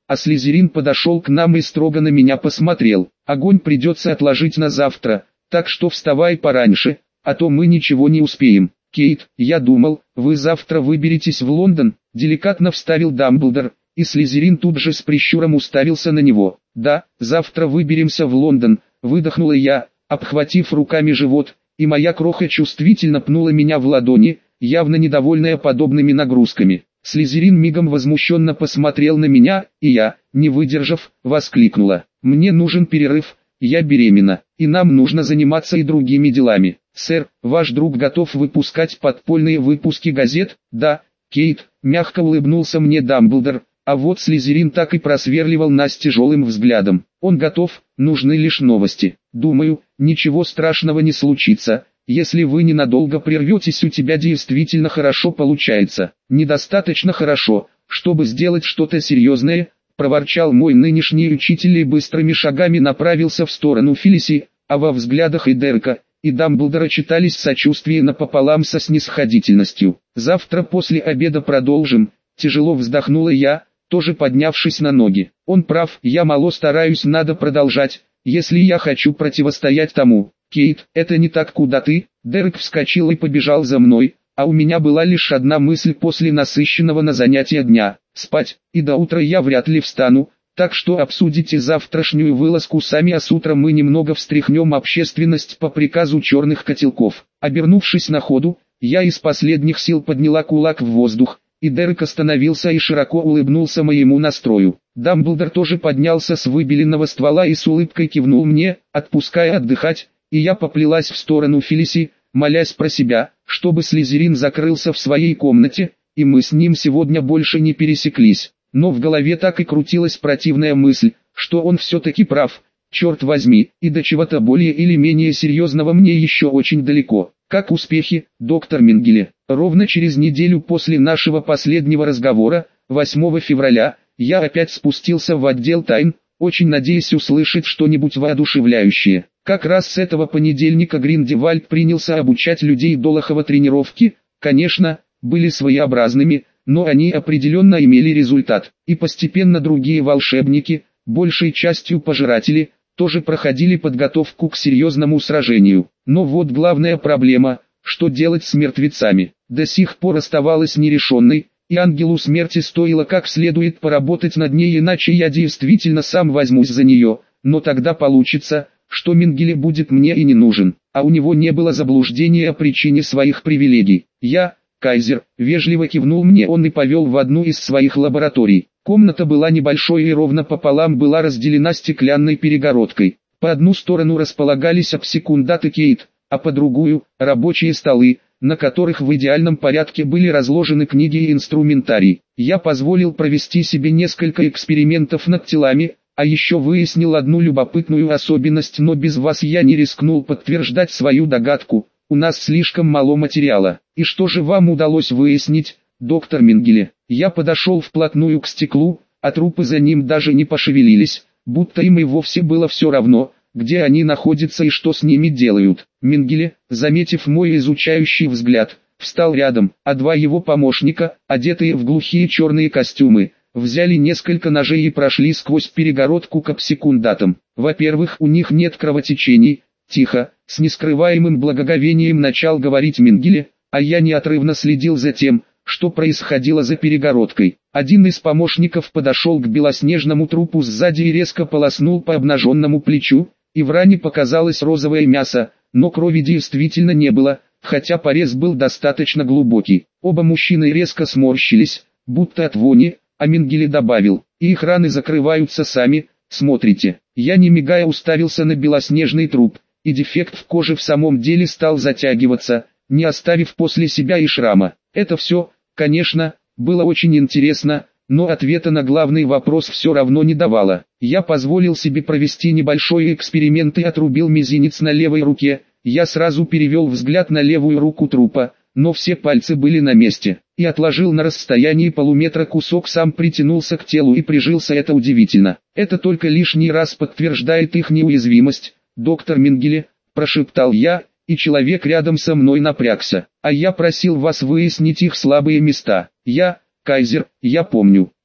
а Слизерин подошел к нам и строго на меня посмотрел. Огонь придется отложить на завтра, так что вставай пораньше, а то мы ничего не успеем. Кейт, я думал, вы завтра выберетесь в Лондон, деликатно вставил Дамблдор, и Слизерин тут же с прищуром уставился на него. Да, завтра выберемся в Лондон, выдохнула я, обхватив руками живот, и моя кроха чувствительно пнула меня в ладони, явно недовольная подобными нагрузками. Слизерин мигом возмущенно посмотрел на меня, и я, не выдержав, воскликнула: «Мне нужен перерыв, я беременна, и нам нужно заниматься и другими делами. Сэр, ваш друг готов выпускать подпольные выпуски газет?» «Да, Кейт», мягко улыбнулся мне Дамблдор, а вот Слизерин так и просверливал нас тяжелым взглядом. «Он готов, нужны лишь новости. Думаю, ничего страшного не случится. Если вы ненадолго прерветесь, у тебя действительно хорошо получается». «Недостаточно хорошо, чтобы сделать что-то серьезное», проворчал мой нынешний учитель и быстрыми шагами направился в сторону Фелиси, а во взглядах и Дерека, и Дамблдора читались сочувствие напополам со снисходительностью. «Завтра после обеда продолжим», тяжело вздохнула я, тоже поднявшись на ноги. «Он прав, я мало стараюсь, надо продолжать, если я хочу противостоять тому». «Кейт, это не так, куда ты?» Дерек вскочил и побежал за мной, а у меня была лишь одна мысль после насыщенного на занятия дня – спать, и до утра я вряд ли встану, так что обсудите завтрашнюю вылазку сами, а с утра мы немного встряхнем общественность по приказу черных котелков. Обернувшись на ходу, я из последних сил подняла кулак в воздух, и Дерек остановился и широко улыбнулся моему настрою. Дамблдор тоже поднялся с выбеленного ствола и с улыбкой кивнул мне, отпуская отдыхать, и я поплелась в сторону Фелиси, молясь про себя, чтобы Слизерин закрылся в своей комнате, и мы с ним сегодня больше не пересеклись. Но в голове так и крутилась противная мысль, что он все-таки прав, черт возьми, и до чего-то более или менее серьезного мне еще очень далеко. «Как успехи, доктор Менгеле?» Ровно через неделю после нашего последнего разговора, 8 февраля, я опять спустился в отдел тайн, очень надеясь услышать что-нибудь воодушевляющее. Как раз с этого понедельника Гриндевальд принялся обучать людей Долохова тренировки, конечно, были своеобразными, но они определенно имели результат. И постепенно другие волшебники, большей частью пожиратели, тоже проходили подготовку к серьезному сражению. Но вот главная проблема, что делать с мертвецами, до сих пор оставалась нерешенной, и ангелу смерти стоило как следует поработать над ней, иначе я действительно сам возьмусь за нее, но тогда получится, что Менгеле будет мне и не нужен, а у него не было заблуждения о причине своих привилегий. Я, Кайзер, вежливо кивнул мне он и повел в одну из своих лабораторий. Комната была небольшой и ровно пополам была разделена стеклянной перегородкой. По одну сторону располагались обсекундат и Кейт, а по другую – рабочие столы, на которых в идеальном порядке были разложены книги и инструментарий. Я позволил провести себе несколько экспериментов над телами, а еще выяснил одну любопытную особенность, но без вас я не рискнул подтверждать свою догадку, у нас слишком мало материала. И что же вам удалось выяснить, доктор Менгеле? Я подошел вплотную к стеклу, а трупы за ним даже не пошевелились, будто им и вовсе было все равно, где они находятся и что с ними делают. Менгеле, заметив мой изучающий взгляд, встал рядом, а два его помощника, одетые в глухие черные костюмы, взяли несколько ножей и прошли сквозь перегородку к обсекундатам. Во-первых, у них нет кровотечений, тихо, с нескрываемым благоговением начал говорить Менгеле, а я неотрывно следил за тем, что происходило за перегородкой. Один из помощников подошел к белоснежному трупу сзади и резко полоснул по обнаженному плечу, и в ране показалось розовое мясо, но крови действительно не было, хотя порез был достаточно глубокий. Оба мужчины резко сморщились, будто от вони, а Менгеле добавил, и их раны закрываются сами, смотрите. Я не мигая уставился на белоснежный труп, и дефект в коже в самом деле стал затягиваться, не оставив после себя и шрама. Это все, конечно, было очень интересно, но ответа на главный вопрос все равно не давало. Я позволил себе провести небольшой эксперимент и отрубил мизинец на левой руке. Я сразу перевел взгляд на левую руку трупа, но все пальцы были на месте, и отложил на расстоянии полуметра кусок, сам притянулся к телу и прижился. Это удивительно. Это только лишний раз подтверждает их неуязвимость, доктор Менгеле, прошептал я, и человек рядом со мной напрягся. А я просил вас выяснить их слабые места. Я, Кайзер, я помню.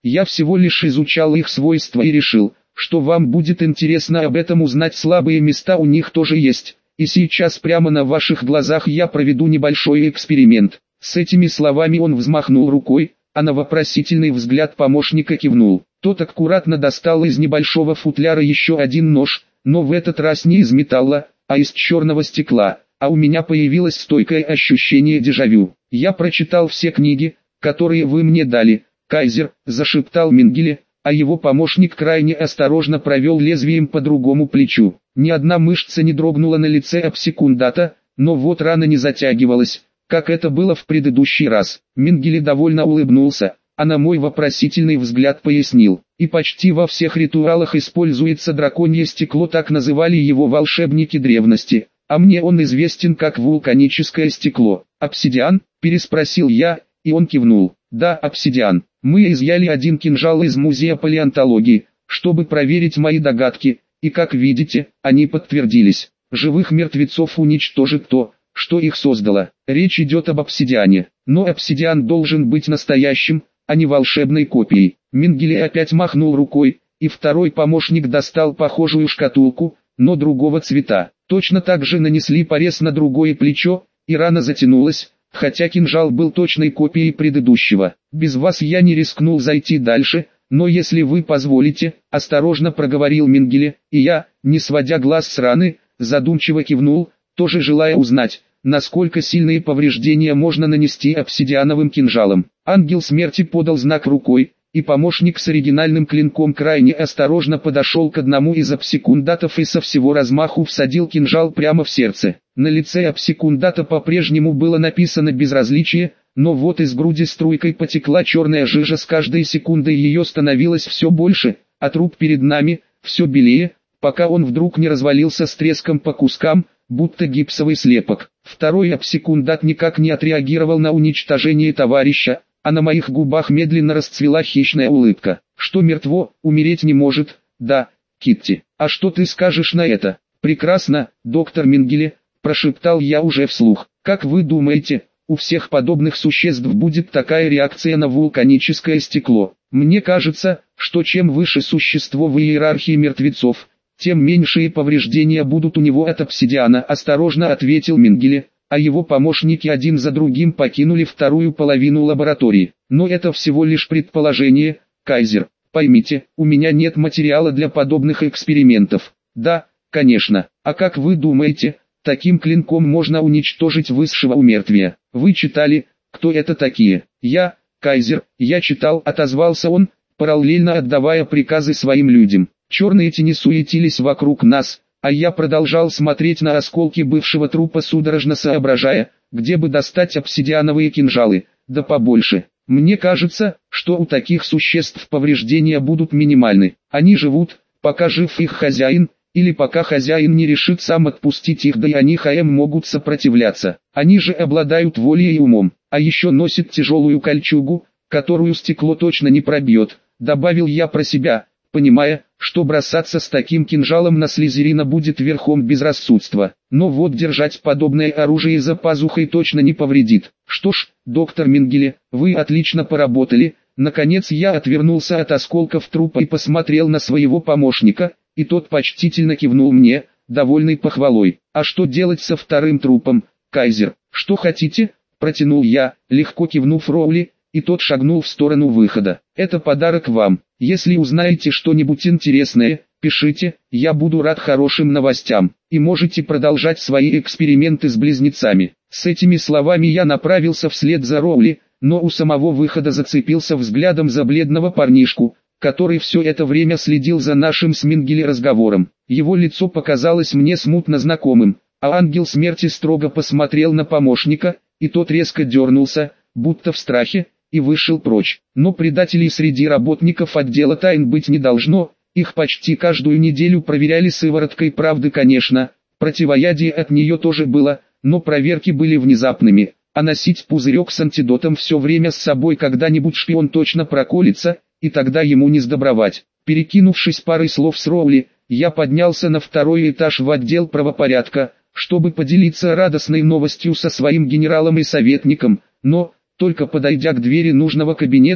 Я всего лишь изучал их свойства и решил, что вам будет интересно об этом узнать. Слабые места у них тоже есть, и сейчас прямо на ваших глазах я проведу небольшой эксперимент». С этими словами он взмахнул рукой, а на вопросительный взгляд помощника кивнул. Тот аккуратно достал из небольшого футляра еще один нож, но в этот раз не из металла, а из черного стекла, а у меня появилось стойкое ощущение дежавю. «Я прочитал все книги, которые вы мне дали, Кайзер», – зашептал Менгеле, а его помощник крайне осторожно провел лезвием по другому плечу. Ни одна мышца не дрогнула на лице Апсекундата, но вот рана не затягивалась, как это было в предыдущий раз. Менгеле довольно улыбнулся, а на мой вопросительный взгляд пояснил: «И почти во всех ритуалах используется драконье стекло, так называли его волшебники древности, а мне он известен как вулканическое стекло». «Обсидиан?» – переспросил я, и он кивнул. «Да, обсидиан. Мы изъяли один кинжал из музея палеонтологии, чтобы проверить мои догадки, и как видите, они подтвердились. Живых мертвецов уничтожит то, что их создало. Речь идет об обсидиане, но обсидиан должен быть настоящим, а не волшебной копией». Менгеле опять махнул рукой, и второй помощник достал похожую шкатулку, но другого цвета. Точно так же нанесли порез на другое плечо, и рана затянулась, хотя кинжал был точной копией предыдущего. «Без вас я не рискнул зайти дальше, но если вы позволите», – осторожно проговорил Менгеле, и я, не сводя глаз с раны, задумчиво кивнул, тоже желая узнать, насколько сильные повреждения можно нанести обсидиановым кинжалом. Ангел смерти подал знак рукой, и помощник с оригинальным клинком крайне осторожно подошел к одному из Апсекундатов и со всего размаху всадил кинжал прямо в сердце. На лице Апсекундата по-прежнему было написано безразличие, но вот из груди струйкой потекла черная жижа, с каждой секундой ее становилось все больше, а труп перед нами все белее, пока он вдруг не развалился с треском по кускам, будто гипсовый слепок. Второй Апсекундат никак не отреагировал на уничтожение товарища, а на моих губах медленно расцвела хищная улыбка. «Что мертво, умереть не может, да, Китти. А что ты скажешь на это?» «Прекрасно, доктор Менгеле», – прошептал я уже вслух. «Как вы думаете, у всех подобных существ будет такая реакция на вулканическое стекло?» «Мне кажется, что чем выше существо в иерархии мертвецов, тем меньшие повреждения будут у него от обсидиана», – осторожно ответил Менгеле, а его помощники один за другим покинули вторую половину лаборатории. «Но это всего лишь предположение, Кайзер. Поймите, у меня нет материала для подобных экспериментов». «Да, конечно. А как вы думаете, таким клинком можно уничтожить высшего умертвия? Вы читали, кто это такие?» «Я, Кайзер, я читал», – отозвался он, параллельно отдавая приказы своим людям. Черные тени суетились вокруг нас, а я продолжал смотреть на осколки бывшего трупа, судорожно соображая, где бы достать обсидиановые кинжалы, да побольше. Мне кажется, что у таких существ повреждения будут минимальны. Они живут, пока жив их хозяин, или пока хозяин не решит сам отпустить их, да и они могут сопротивляться. Они же обладают волей и умом, а еще носят тяжелую кольчугу, которую стекло точно не пробьет, добавил я про себя, понимая, что бросаться с таким кинжалом на Слизерина будет верхом безрассудства. Но вот держать подобное оружие за пазухой точно не повредит. «Что ж, доктор Менгеле, вы отлично поработали». Наконец я отвернулся от осколков трупа и посмотрел на своего помощника, и тот почтительно кивнул мне, довольный похвалой. «А что делать со вторым трупом, Кайзер?» «Что хотите?» – протянул я, легко кивнув Роули, и тот шагнул в сторону выхода. «Это подарок вам. Если узнаете что-нибудь интересное, пишите, я буду рад хорошим новостям, и можете продолжать свои эксперименты с близнецами». С этими словами я направился вслед за Роули, но у самого выхода зацепился взглядом за бледного парнишку, который все это время следил за нашим с Менгеле разговором. Его лицо показалось мне смутно знакомым, а ангел смерти строго посмотрел на помощника, и тот резко дернулся, будто в страхе, и вышел прочь. Но предателей среди работников отдела тайн быть не должно, их почти каждую неделю проверяли сывороткой правды, конечно, противоядие от нее тоже было, но проверки были внезапными, а носить пузырек с антидотом все время с собой, когда-нибудь шпион точно проколется, и тогда ему не сдобровать. Перекинувшись парой слов с Роули, я поднялся на второй этаж в отдел правопорядка, чтобы поделиться радостной новостью со своим генералом и советником, но, только подойдя к двери нужного кабинета,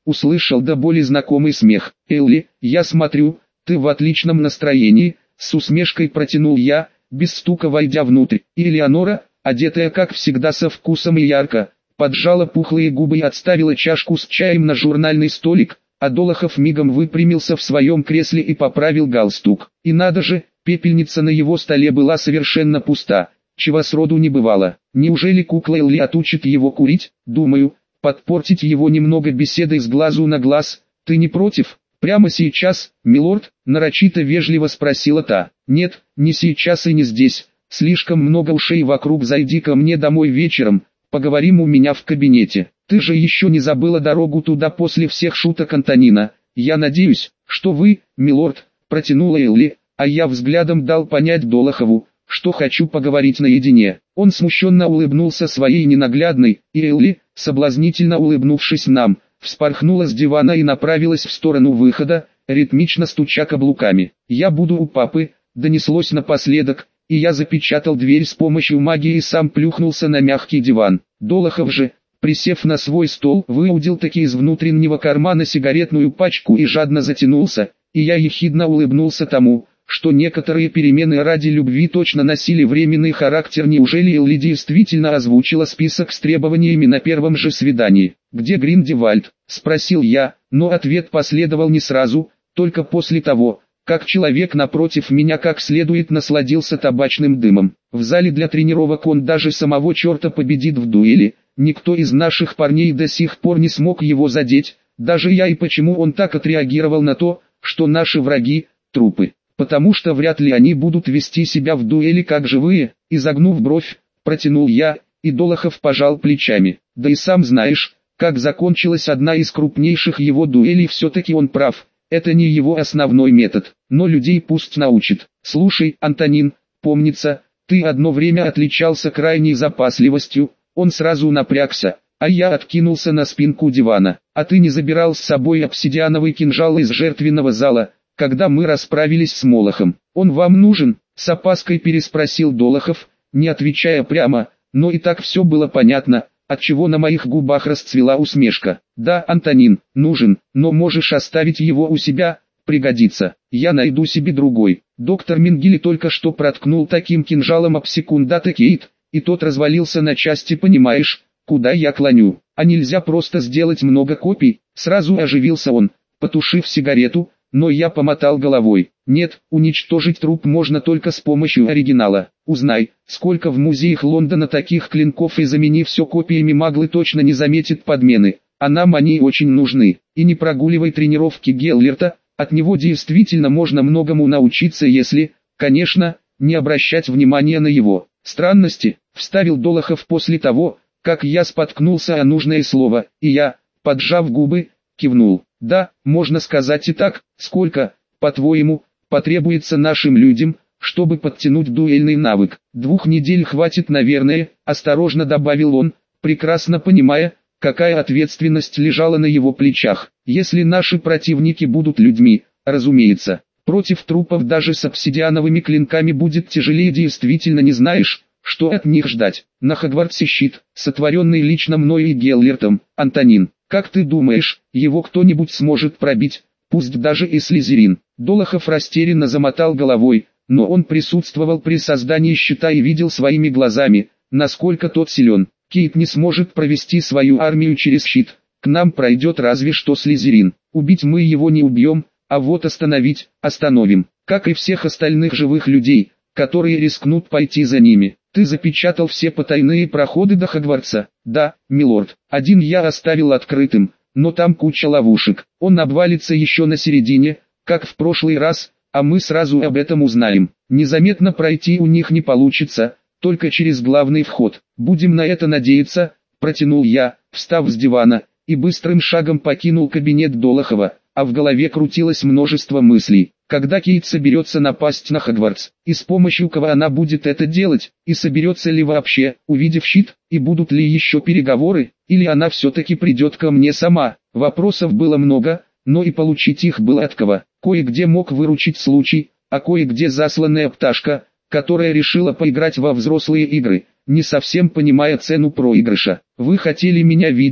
услышал до боли знакомый смех. «Элли, я смотрю, ты в отличном настроении», — с усмешкой протянул я, без стука войдя внутрь. И Элеонора, одетая как всегда со вкусом и ярко, поджала пухлые губы и отставила чашку с чаем на журнальный столик, а Долохов мигом выпрямился в своем кресле и поправил галстук. И надо же, пепельница на его столе была совершенно пуста, чего сроду не бывало. Неужели кукла Элли отучит его курить? Думаю, подпортить его немного беседой с глазу на глаз. Ты не против? Прямо сейчас, милорд? Нарочито вежливо спросила та. Нет, не сейчас и не здесь. Слишком много ушей вокруг, зайди ко мне домой вечером, поговорим у меня в кабинете. Ты же еще не забыла дорогу туда после всех шуток Антонина. Я надеюсь, что вы, милорд, протянула Элли, а я взглядом дал понять Долохову, что хочу поговорить наедине. Он смущенно улыбнулся своей ненаглядной, и Элли, соблазнительно улыбнувшись нам, вспорхнула с дивана и направилась в сторону выхода, ритмично стуча каблуками. «Я буду у папы», донеслось напоследок, и я запечатал дверь с помощью магии и сам плюхнулся на мягкий диван. Долохов же, присев на свой стол, выудил таки из внутреннего кармана сигаретную пачку и жадно затянулся, и я ехидно улыбнулся тому, что некоторые перемены ради любви точно носили временный характер. Неужели Элли действительно озвучила список с требованиями на первом же свидании? «Где Гриндевальд?» – спросил я, но ответ последовал не сразу, только после того, как человек напротив меня как следует насладился табачным дымом. В зале для тренировок он даже самого черта победит в дуэли, никто из наших парней до сих пор не смог его задеть, даже я. И почему он так отреагировал на то, что наши враги – трупы? Потому что вряд ли они будут вести себя в дуэли как живые, изогнув бровь, протянул я, и Долохов пожал плечами. Да и сам знаешь, как закончилась одна из крупнейших его дуэлей. Все-таки он прав, это не его основной метод, но людей пусть научит. Слушай, Антонин, помнится, ты одно время отличался крайней запасливостью. Он сразу напрягся, а я откинулся на спинку дивана. А ты не забирал с собой обсидиановый кинжал из жертвенного зала, когда мы расправились с Молохом? Он вам нужен? С опаской переспросил Долохов, не отвечая прямо, но и так все было понятно, отчего на моих губах расцвела усмешка. Да, Антонин, нужен, но можешь оставить его у себя, пригодится. Я найду себе другой. Доктор Менгеле только что проткнул таким кинжалом об секундата Кейт, и тот развалился на части, понимаешь, куда я клоню. А нельзя просто сделать много копий? Сразу оживился он, потушив сигарету, но я помотал головой. Нет, уничтожить труп можно только с помощью оригинала. Узнай, сколько в музеях Лондона таких клинков, и замени все копиями, маглы точно не заметит подмены. А нам они очень нужны. И не прогуливай тренировки Геллерта, от него действительно можно многому научиться, если, конечно, не обращать внимания на его странности, вставил Долохов после того, как я споткнулся о нужное слово, и я, поджав губы, кивнул. Да, можно сказать и так. Сколько, по-твоему, потребуется нашим людям, чтобы подтянуть дуэльный навык? 2 недель хватит, наверное, осторожно добавил он, прекрасно понимая, какая ответственность лежала на его плечах. Если наши противники будут людьми, разумеется, против трупов даже с обсидиановыми клинками будет тяжелее. Действительно не знаешь, что от них ждать. На Хогвартсе щит, сотворенный лично мной и Геллертом. Антонин, как ты думаешь, его кто-нибудь сможет пробить, пусть даже и Слизерин? Долохов растерянно замотал головой, но он присутствовал при создании щита и видел своими глазами, насколько тот силен. Кейт не сможет провести свою армию через щит, к нам пройдет разве что Слизерин. Убить мы его не убьем, а вот остановить, остановим, как и всех остальных живых людей, которые рискнут пойти за ними. Ты запечатал все потайные проходы до Хогвартса? Да, милорд. Один я оставил открытым, но там куча ловушек. Он обвалится еще на середине, как в прошлый раз, а мы сразу об этом узнаем. Незаметно пройти у них не получится, только через главный вход. Будем на это надеяться, протянул я, встав с дивана, и быстрым шагом покинул кабинет Долохова, а в голове крутилось множество мыслей. Когда Кейт соберется напасть на Хогвартс, и с помощью кого она будет это делать, и соберется ли вообще, увидев щит, и будут ли еще переговоры, или она все-таки придет ко мне сама. Вопросов было много, но и получить их было от кого. Кое-где мог выручить случай, а кое-где засланная пташка, которая решила поиграть во взрослые игры, не совсем понимая цену проигрыша. Вы хотели меня видеть,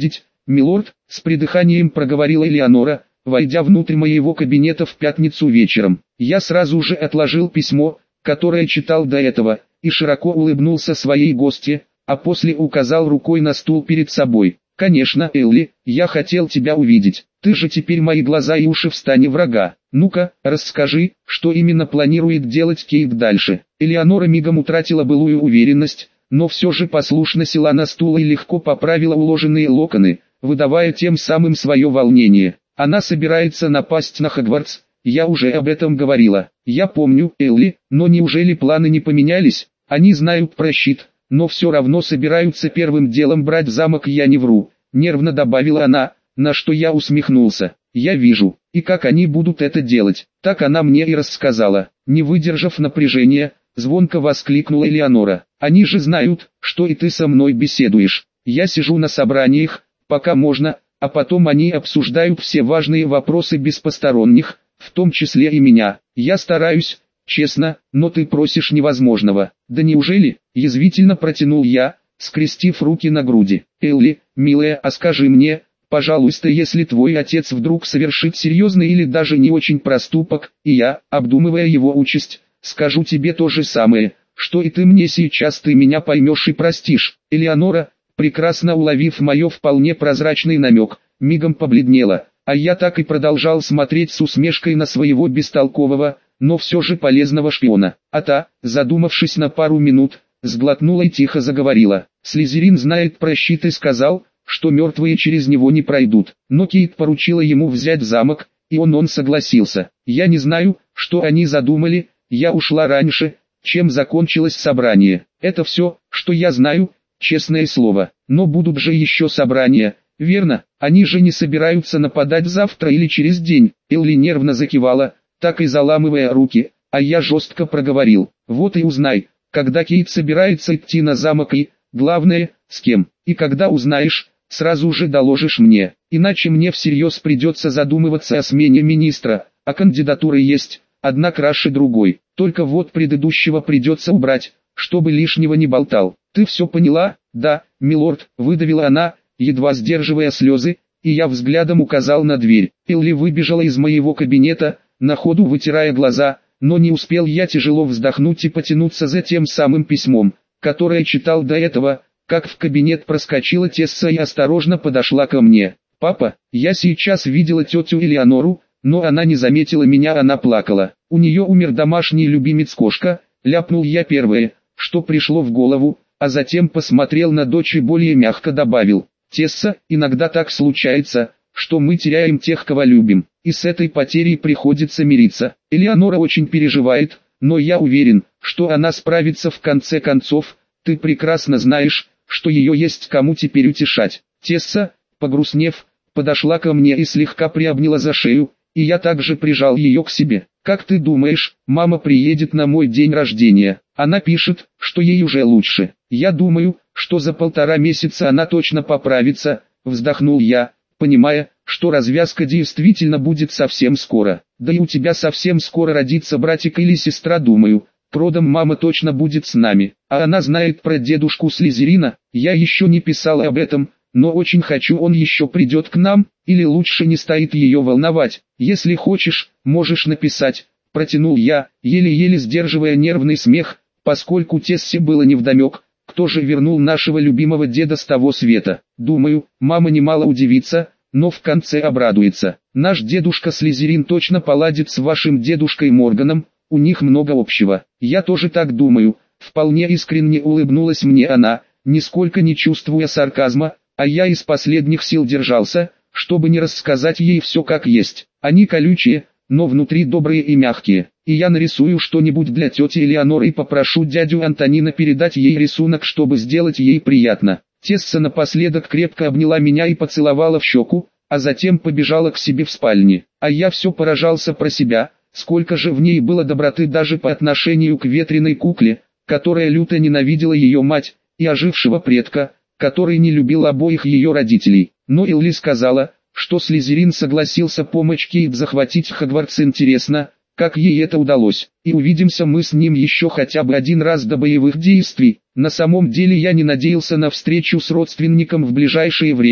«Милорд», — с придыханием проговорила Элеонора, войдя внутрь моего кабинета в пятницу вечером. Я сразу же отложил письмо, которое читал до этого, и широко улыбнулся своей гостье, а после указал рукой на стул перед собой. «Конечно, Элли, я хотел тебя увидеть. Ты же теперь мои глаза и уши в стане врага. Ну-ка, расскажи, что именно планирует делать Кейт дальше». Элеонора мигом утратила былую уверенность, но все же послушно села на стул и легко поправила уложенные локоны, выдавая тем самым свое волнение. «Она собирается напасть на Хогвартс, я уже об этом говорила». «Я помню, Элли, но неужели планы не поменялись? Они знают про щит, но все равно собираются первым делом брать замок, я не вру», — нервно добавила она, на что я усмехнулся. «Я вижу, и как они будут это делать, так она мне и рассказала». Не выдержав напряжения, звонко воскликнула Элеонора. «Они же знают, что и ты со мной беседуешь. Я сижу на собраниях, пока можно, а потом они обсуждают все важные вопросы без посторонних, в том числе и меня. Я стараюсь, честно, но ты просишь невозможного». «Да неужели?» — язвительно протянул я, скрестив руки на груди. «Элли, милая, а скажи мне, пожалуйста, если твой отец вдруг совершит серьезный или даже не очень проступок, и я, обдумывая его участь, скажу тебе то же самое, что и ты мне сейчас, ты меня поймешь и простишь». Элеонора, прекрасно уловив мое вполне прозрачный намек, мигом побледнела, а я так и продолжал смотреть с усмешкой на своего бестолкового, но все же полезного шпиона. А та, задумавшись на пару минут, сглотнула и тихо заговорила. «Слизерин знает про щит и сказал, что мертвые через него не пройдут, но Кейт поручила ему взять замок, и он согласился. Я не знаю, что они задумали, я ушла раньше, чем закончилось собрание. Это все, что я знаю, честное слово. Но будут же еще собрания, верно? Они же не собираются нападать завтра или через день». Элли нервно закивала, так и заламывая руки, а я жестко проговорил. «Вот и узнай, когда Кейт собирается идти на замок и, главное, с кем. И когда узнаешь, сразу же доложишь мне, иначе мне всерьез придется задумываться о смене министра, а кандидатуры есть, одна краше другой, только вот предыдущего придется убрать, чтобы лишнего не болтал». «Ты все поняла?» «Да, милорд», — выдавила она, едва сдерживая слезы, и я взглядом указал на дверь. Элли выбежала из моего кабинета, на ходу вытирая глаза, но не успел я тяжело вздохнуть и потянуться за тем самым письмом, которое читал до этого, как в кабинет проскочила Тесса и осторожно подошла ко мне. «Папа, я сейчас видела тетю Элеонору, но она не заметила меня, она плакала. У нее умер домашний любимец кошка», — ляпнул я первое, что пришло в голову, а затем посмотрел на дочь и более мягко добавил: «Тесса, иногда так случается, что мы теряем тех, кого любим, и с этой потерей приходится мириться. Элеонора очень переживает, но я уверен, что она справится в конце концов, ты прекрасно знаешь, что ее есть кому теперь утешать». Тесса, погрустнев, подошла ко мне и слегка приобняла за шею, и я также прижал ее к себе. «Как ты думаешь, мама приедет на мой день рождения? Она пишет, что ей уже лучше. Я думаю, что за 1,5 месяца она точно поправится», — вздохнул я, понимая, что развязка действительно будет совсем скоро. «Да и у тебя совсем скоро родится братик или сестра, думаю. Продом мама точно будет с нами, а она знает про дедушку Слизерина. Я еще не писала об этом, но очень хочу, он еще придет к нам, или лучше не стоит ее волновать. Если хочешь, можешь написать», — протянул я, еле-еле сдерживая нервный смех, поскольку Тессе было невдомек, кто же вернул нашего любимого деда с того света. «Думаю, мама немало удивится, но в конце обрадуется. Наш дедушка Слизерин точно поладит с вашим дедушкой Морганом, у них много общего». «Я тоже так думаю», — вполне искренне улыбнулась мне она, нисколько не чувствуя сарказма, а я из последних сил держался, чтобы не рассказать ей все как есть. «Они колючие, но внутри добрые и мягкие, и я нарисую что-нибудь для тети Элеоноры и попрошу дядю Антонина передать ей рисунок, чтобы сделать ей приятно». Тесса напоследок крепко обняла меня и поцеловала в щеку, а затем побежала к себе в спальне. А я все поражался про себя, сколько же в ней было доброты даже по отношению к ветреной кукле, которая люто ненавидела ее мать, и ожившего предка, который не любил обоих ее родителей. Но Элли сказала, что Слизерин согласился помочь Кейт захватить Хогвартс. Интересно, как ей это удалось, и увидимся мы с ним еще хотя бы один раз до боевых действий. На самом деле я не надеялся на встречу с родственником в ближайшее время,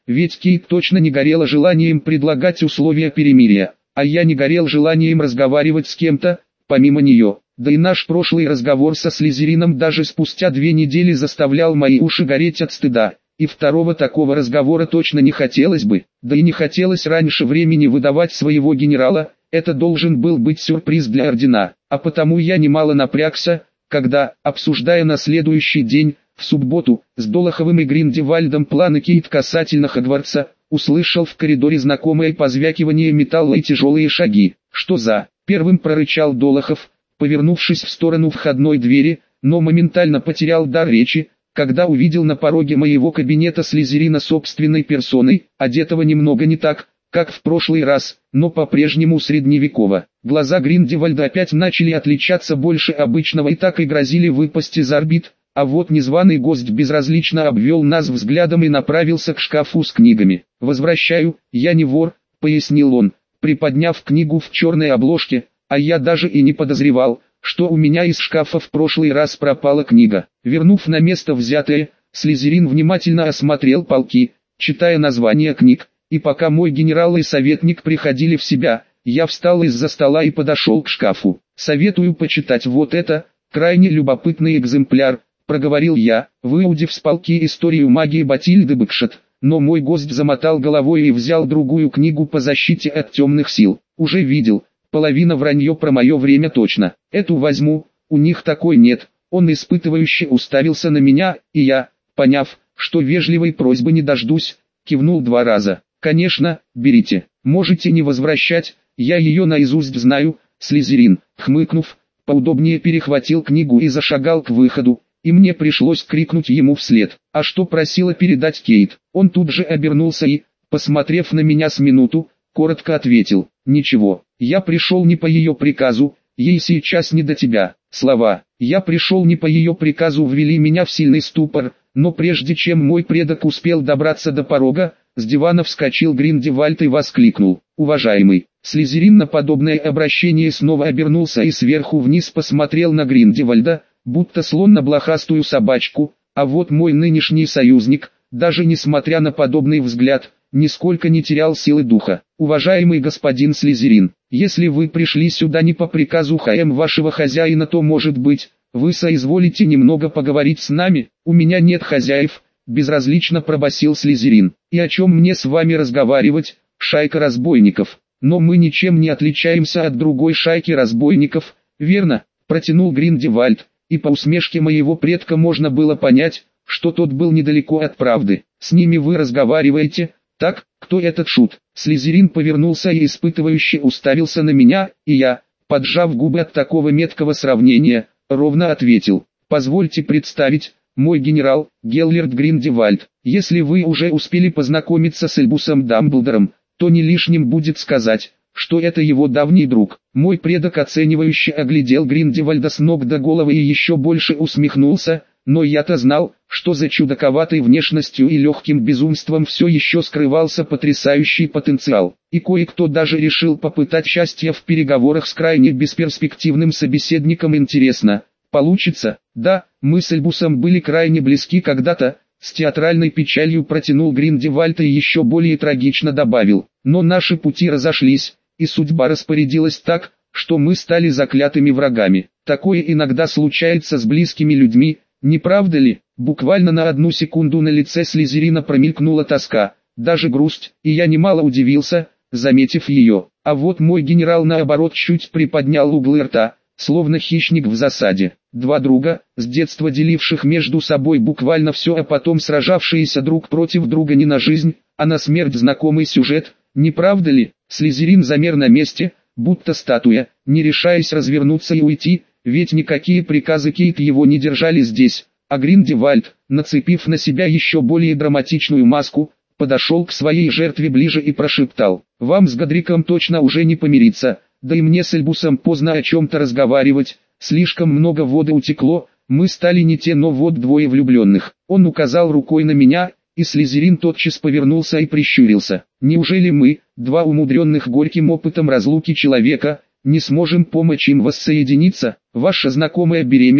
ведь Кейт точно не горела желанием предлагать условия перемирия, а я не горел желанием разговаривать с кем-то, помимо нее. Да и наш прошлый разговор со Слизерином даже спустя 2 недели заставлял мои уши гореть от стыда. И второго такого разговора точно не хотелось бы, да и не хотелось раньше времени выдавать своего генерала, это должен был быть сюрприз для ордена, а потому я немало напрягся, когда, обсуждая на следующий день, в субботу, с Долоховым и Гриндевальдом планы Кейт касательно Хогвартса, услышал в коридоре знакомое позвякивание металла и тяжелые шаги. «Что за?» — первым прорычал Долохов, повернувшись в сторону входной двери, но моментально потерял дар речи, когда увидел на пороге моего кабинета Слизерина собственной персоной, одетого немного не так, как в прошлый раз, но по-прежнему средневеково. Глаза Гриндевальда опять начали отличаться больше обычного и так и грозили выпасть из орбит, а вот незваный гость безразлично обвел нас взглядом и направился к шкафу с книгами. «Возвращаю, я не вор», — пояснил он, приподняв книгу в черной обложке, а я даже и не подозревал, что у меня из шкафа в прошлый раз пропала книга. Вернув на место взятое, Слизерин внимательно осмотрел полки, читая названия книг, и пока мой генерал и советник приходили в себя, я встал из-за стола и подошел к шкафу. «Советую почитать вот это, крайне любопытный экземпляр», — проговорил я, выудив с полки историю магии Батильды Бэкшет, но мой гость замотал головой и взял другую книгу по защите от темных сил. «Уже видел. Половина вранье про мое время точно. Эту возьму, у них такой нет». Он испытывающе уставился на меня, и я, поняв, что вежливой просьбы не дождусь, кивнул 2 раза. «Конечно, берите. Можете не возвращать, я ее наизусть знаю». Слизерин, хмыкнув, поудобнее перехватил книгу и зашагал к выходу, и мне пришлось крикнуть ему вслед. «А что просила передать Кейт?» Он тут же обернулся и, посмотрев на меня с минуту, коротко ответил: «Ничего, я пришел не по ее приказу, ей сейчас не до тебя». Слова «я пришел не по ее приказу» ввели меня в сильный ступор, но прежде чем мой предок успел добраться до порога, с дивана вскочил Гриндевальд и воскликнул: «Уважаемый!» Слизерин на подобное обращение снова обернулся и сверху вниз посмотрел на Гриндевальда, будто слон на блохастую собачку, а вот мой нынешний союзник, даже несмотря на подобный взгляд, нисколько не терял силы духа. «Уважаемый господин Слизерин, если вы пришли сюда не по приказу вашего хозяина, то, может быть, вы соизволите немного поговорить с нами?» «У меня нет хозяев», — безразлично пробасил Слизерин. «И о чем мне с вами разговаривать, шайка разбойников?» «Но мы ничем не отличаемся от другой шайки разбойников, верно?» — протянул Гриндевальд, и по усмешке моего предка можно было понять, что тот был недалеко от правды. «С ними вы разговариваете, так? Кто этот шут?» Слизерин повернулся и испытывающе уставился на меня, и я, поджав губы от такого меткого сравнения, ровно ответил: «Позвольте представить, мой генерал, Геллерд Гриндевальд. Если вы уже успели познакомиться с Альбусом Дамблдором, то не лишним будет сказать, что это его давний друг». Мой предок оценивающе оглядел Гриндевальда с ног до головы и еще больше усмехнулся, но я-то знал, что за чудаковатой внешностью и легким безумством все еще скрывался потрясающий потенциал. И кое-кто даже решил попытать счастье в переговорах с крайне бесперспективным собеседником. Интересно, получится? Да, мы с Альбусом были крайне близки когда-то, с театральной печалью протянул Гриндевальд и еще более трагично добавил: «Но наши пути разошлись, и судьба распорядилась так, что мы стали заклятыми врагами. Такое иногда случается с близкими людьми, не правда ли?» Буквально на 1 секунду на лице Слизерина промелькнула тоска, даже грусть, и я немало удивился, заметив ее. А вот мой генерал наоборот чуть приподнял углы рта, словно хищник в засаде. 2 друга, с детства деливших между собой буквально все, а потом сражавшиеся друг против друга не на жизнь, а на смерть. Знакомый сюжет, не правда ли? Слизерин замер на месте, будто статуя, не решаясь развернуться и уйти, ведь никакие приказы Кейт его не держали здесь. А Гриндевальд, нацепив на себя еще более драматичную маску, подошел к своей жертве ближе и прошептал: «Вам с Годриком точно уже не помириться, да и мне с Альбусом поздно о чем-то разговаривать, слишком много воды утекло, мы стали не те, но вот 2 влюбленных». Он указал рукой на меня, и Слизерин тотчас повернулся и прищурился. «Неужели мы, 2 умудренных горьким опытом разлуки человека, не сможем помочь им воссоединиться? Ваша знакомая беременна»,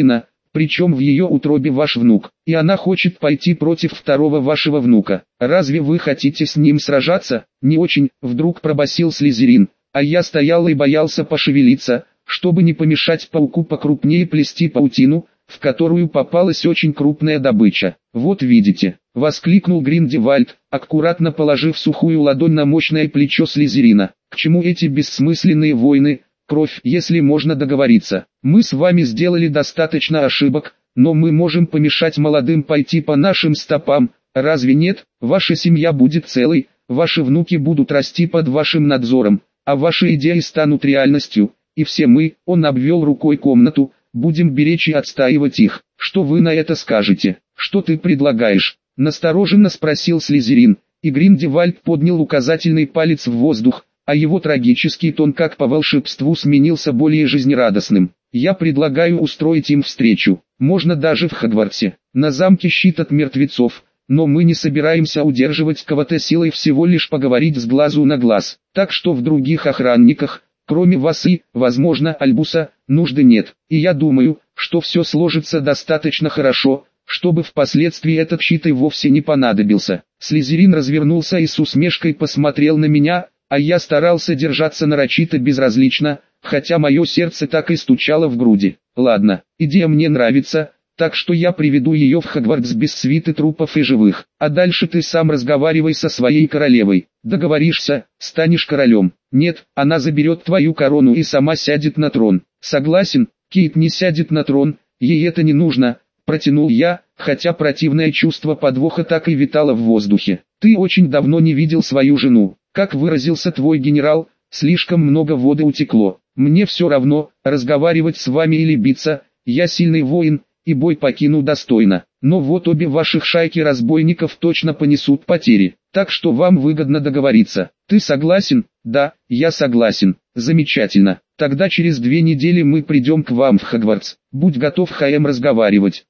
причем в ее утробе ваш внук, и она хочет пойти против второго вашего внука. Разве вы хотите с ним сражаться? Не очень, вдруг пробасил Слизерин, а я стоял и боялся пошевелиться, чтобы не помешать пауку покрупнее плести паутину, в которую попалась очень крупная добыча. «Вот видите», — воскликнул Гриндевальд, аккуратно положив сухую ладонь на мощное плечо Слизерина. «К чему эти бессмысленные войны? Кровь, если можно договориться. Мы с вами сделали достаточно ошибок, но мы можем помешать молодым пойти по нашим стопам, разве нет? Ваша семья будет целой, ваши внуки будут расти под вашим надзором, а ваши идеи станут реальностью, и все мы, он обвел рукой комнату, будем беречь и отстаивать их. Что вы на это скажете? Что ты предлагаешь?» Настороженно спросил Слизерин, и Гриндевальд поднял указательный палец в воздух, а его трагический тон как по волшебству сменился более жизнерадостным. «Я предлагаю устроить им встречу, можно даже в Хогвартсе, на замке Щит от мертвецов, но мы не собираемся удерживать кого-то силой, всего лишь поговорить с глазу на глаз, так что в других охранниках, кроме вас и, возможно, Альбуса, нужды нет, и я думаю, что все сложится достаточно хорошо, чтобы впоследствии этот щит и вовсе не понадобился». Слизерин развернулся и с усмешкой посмотрел на меня, а я старался держаться нарочито безразлично, хотя мое сердце так и стучало в груди. «Ладно, идея мне нравится, так что я приведу ее в Хогвартс без свиты трупов и живых, а дальше ты сам разговаривай со своей королевой. Договоришься, станешь королем. Нет, она заберет твою корону и сама сядет на трон. Согласен, Кейт не сядет на трон, ей это не нужно», протянул я, хотя противное чувство подвоха так и витало в воздухе. «Ты очень давно не видел свою жену. Как выразился твой генерал, слишком много воды утекло. Мне все равно, разговаривать с вами или биться, я сильный воин, и бой покину достойно. Но вот обе ваших шайки разбойников точно понесут потери, так что вам выгодно договориться. Ты согласен?» «Да, я согласен». «Замечательно. Тогда через 2 недели мы придем к вам в Хогвартс. Будь готов, ХМ, разговаривать.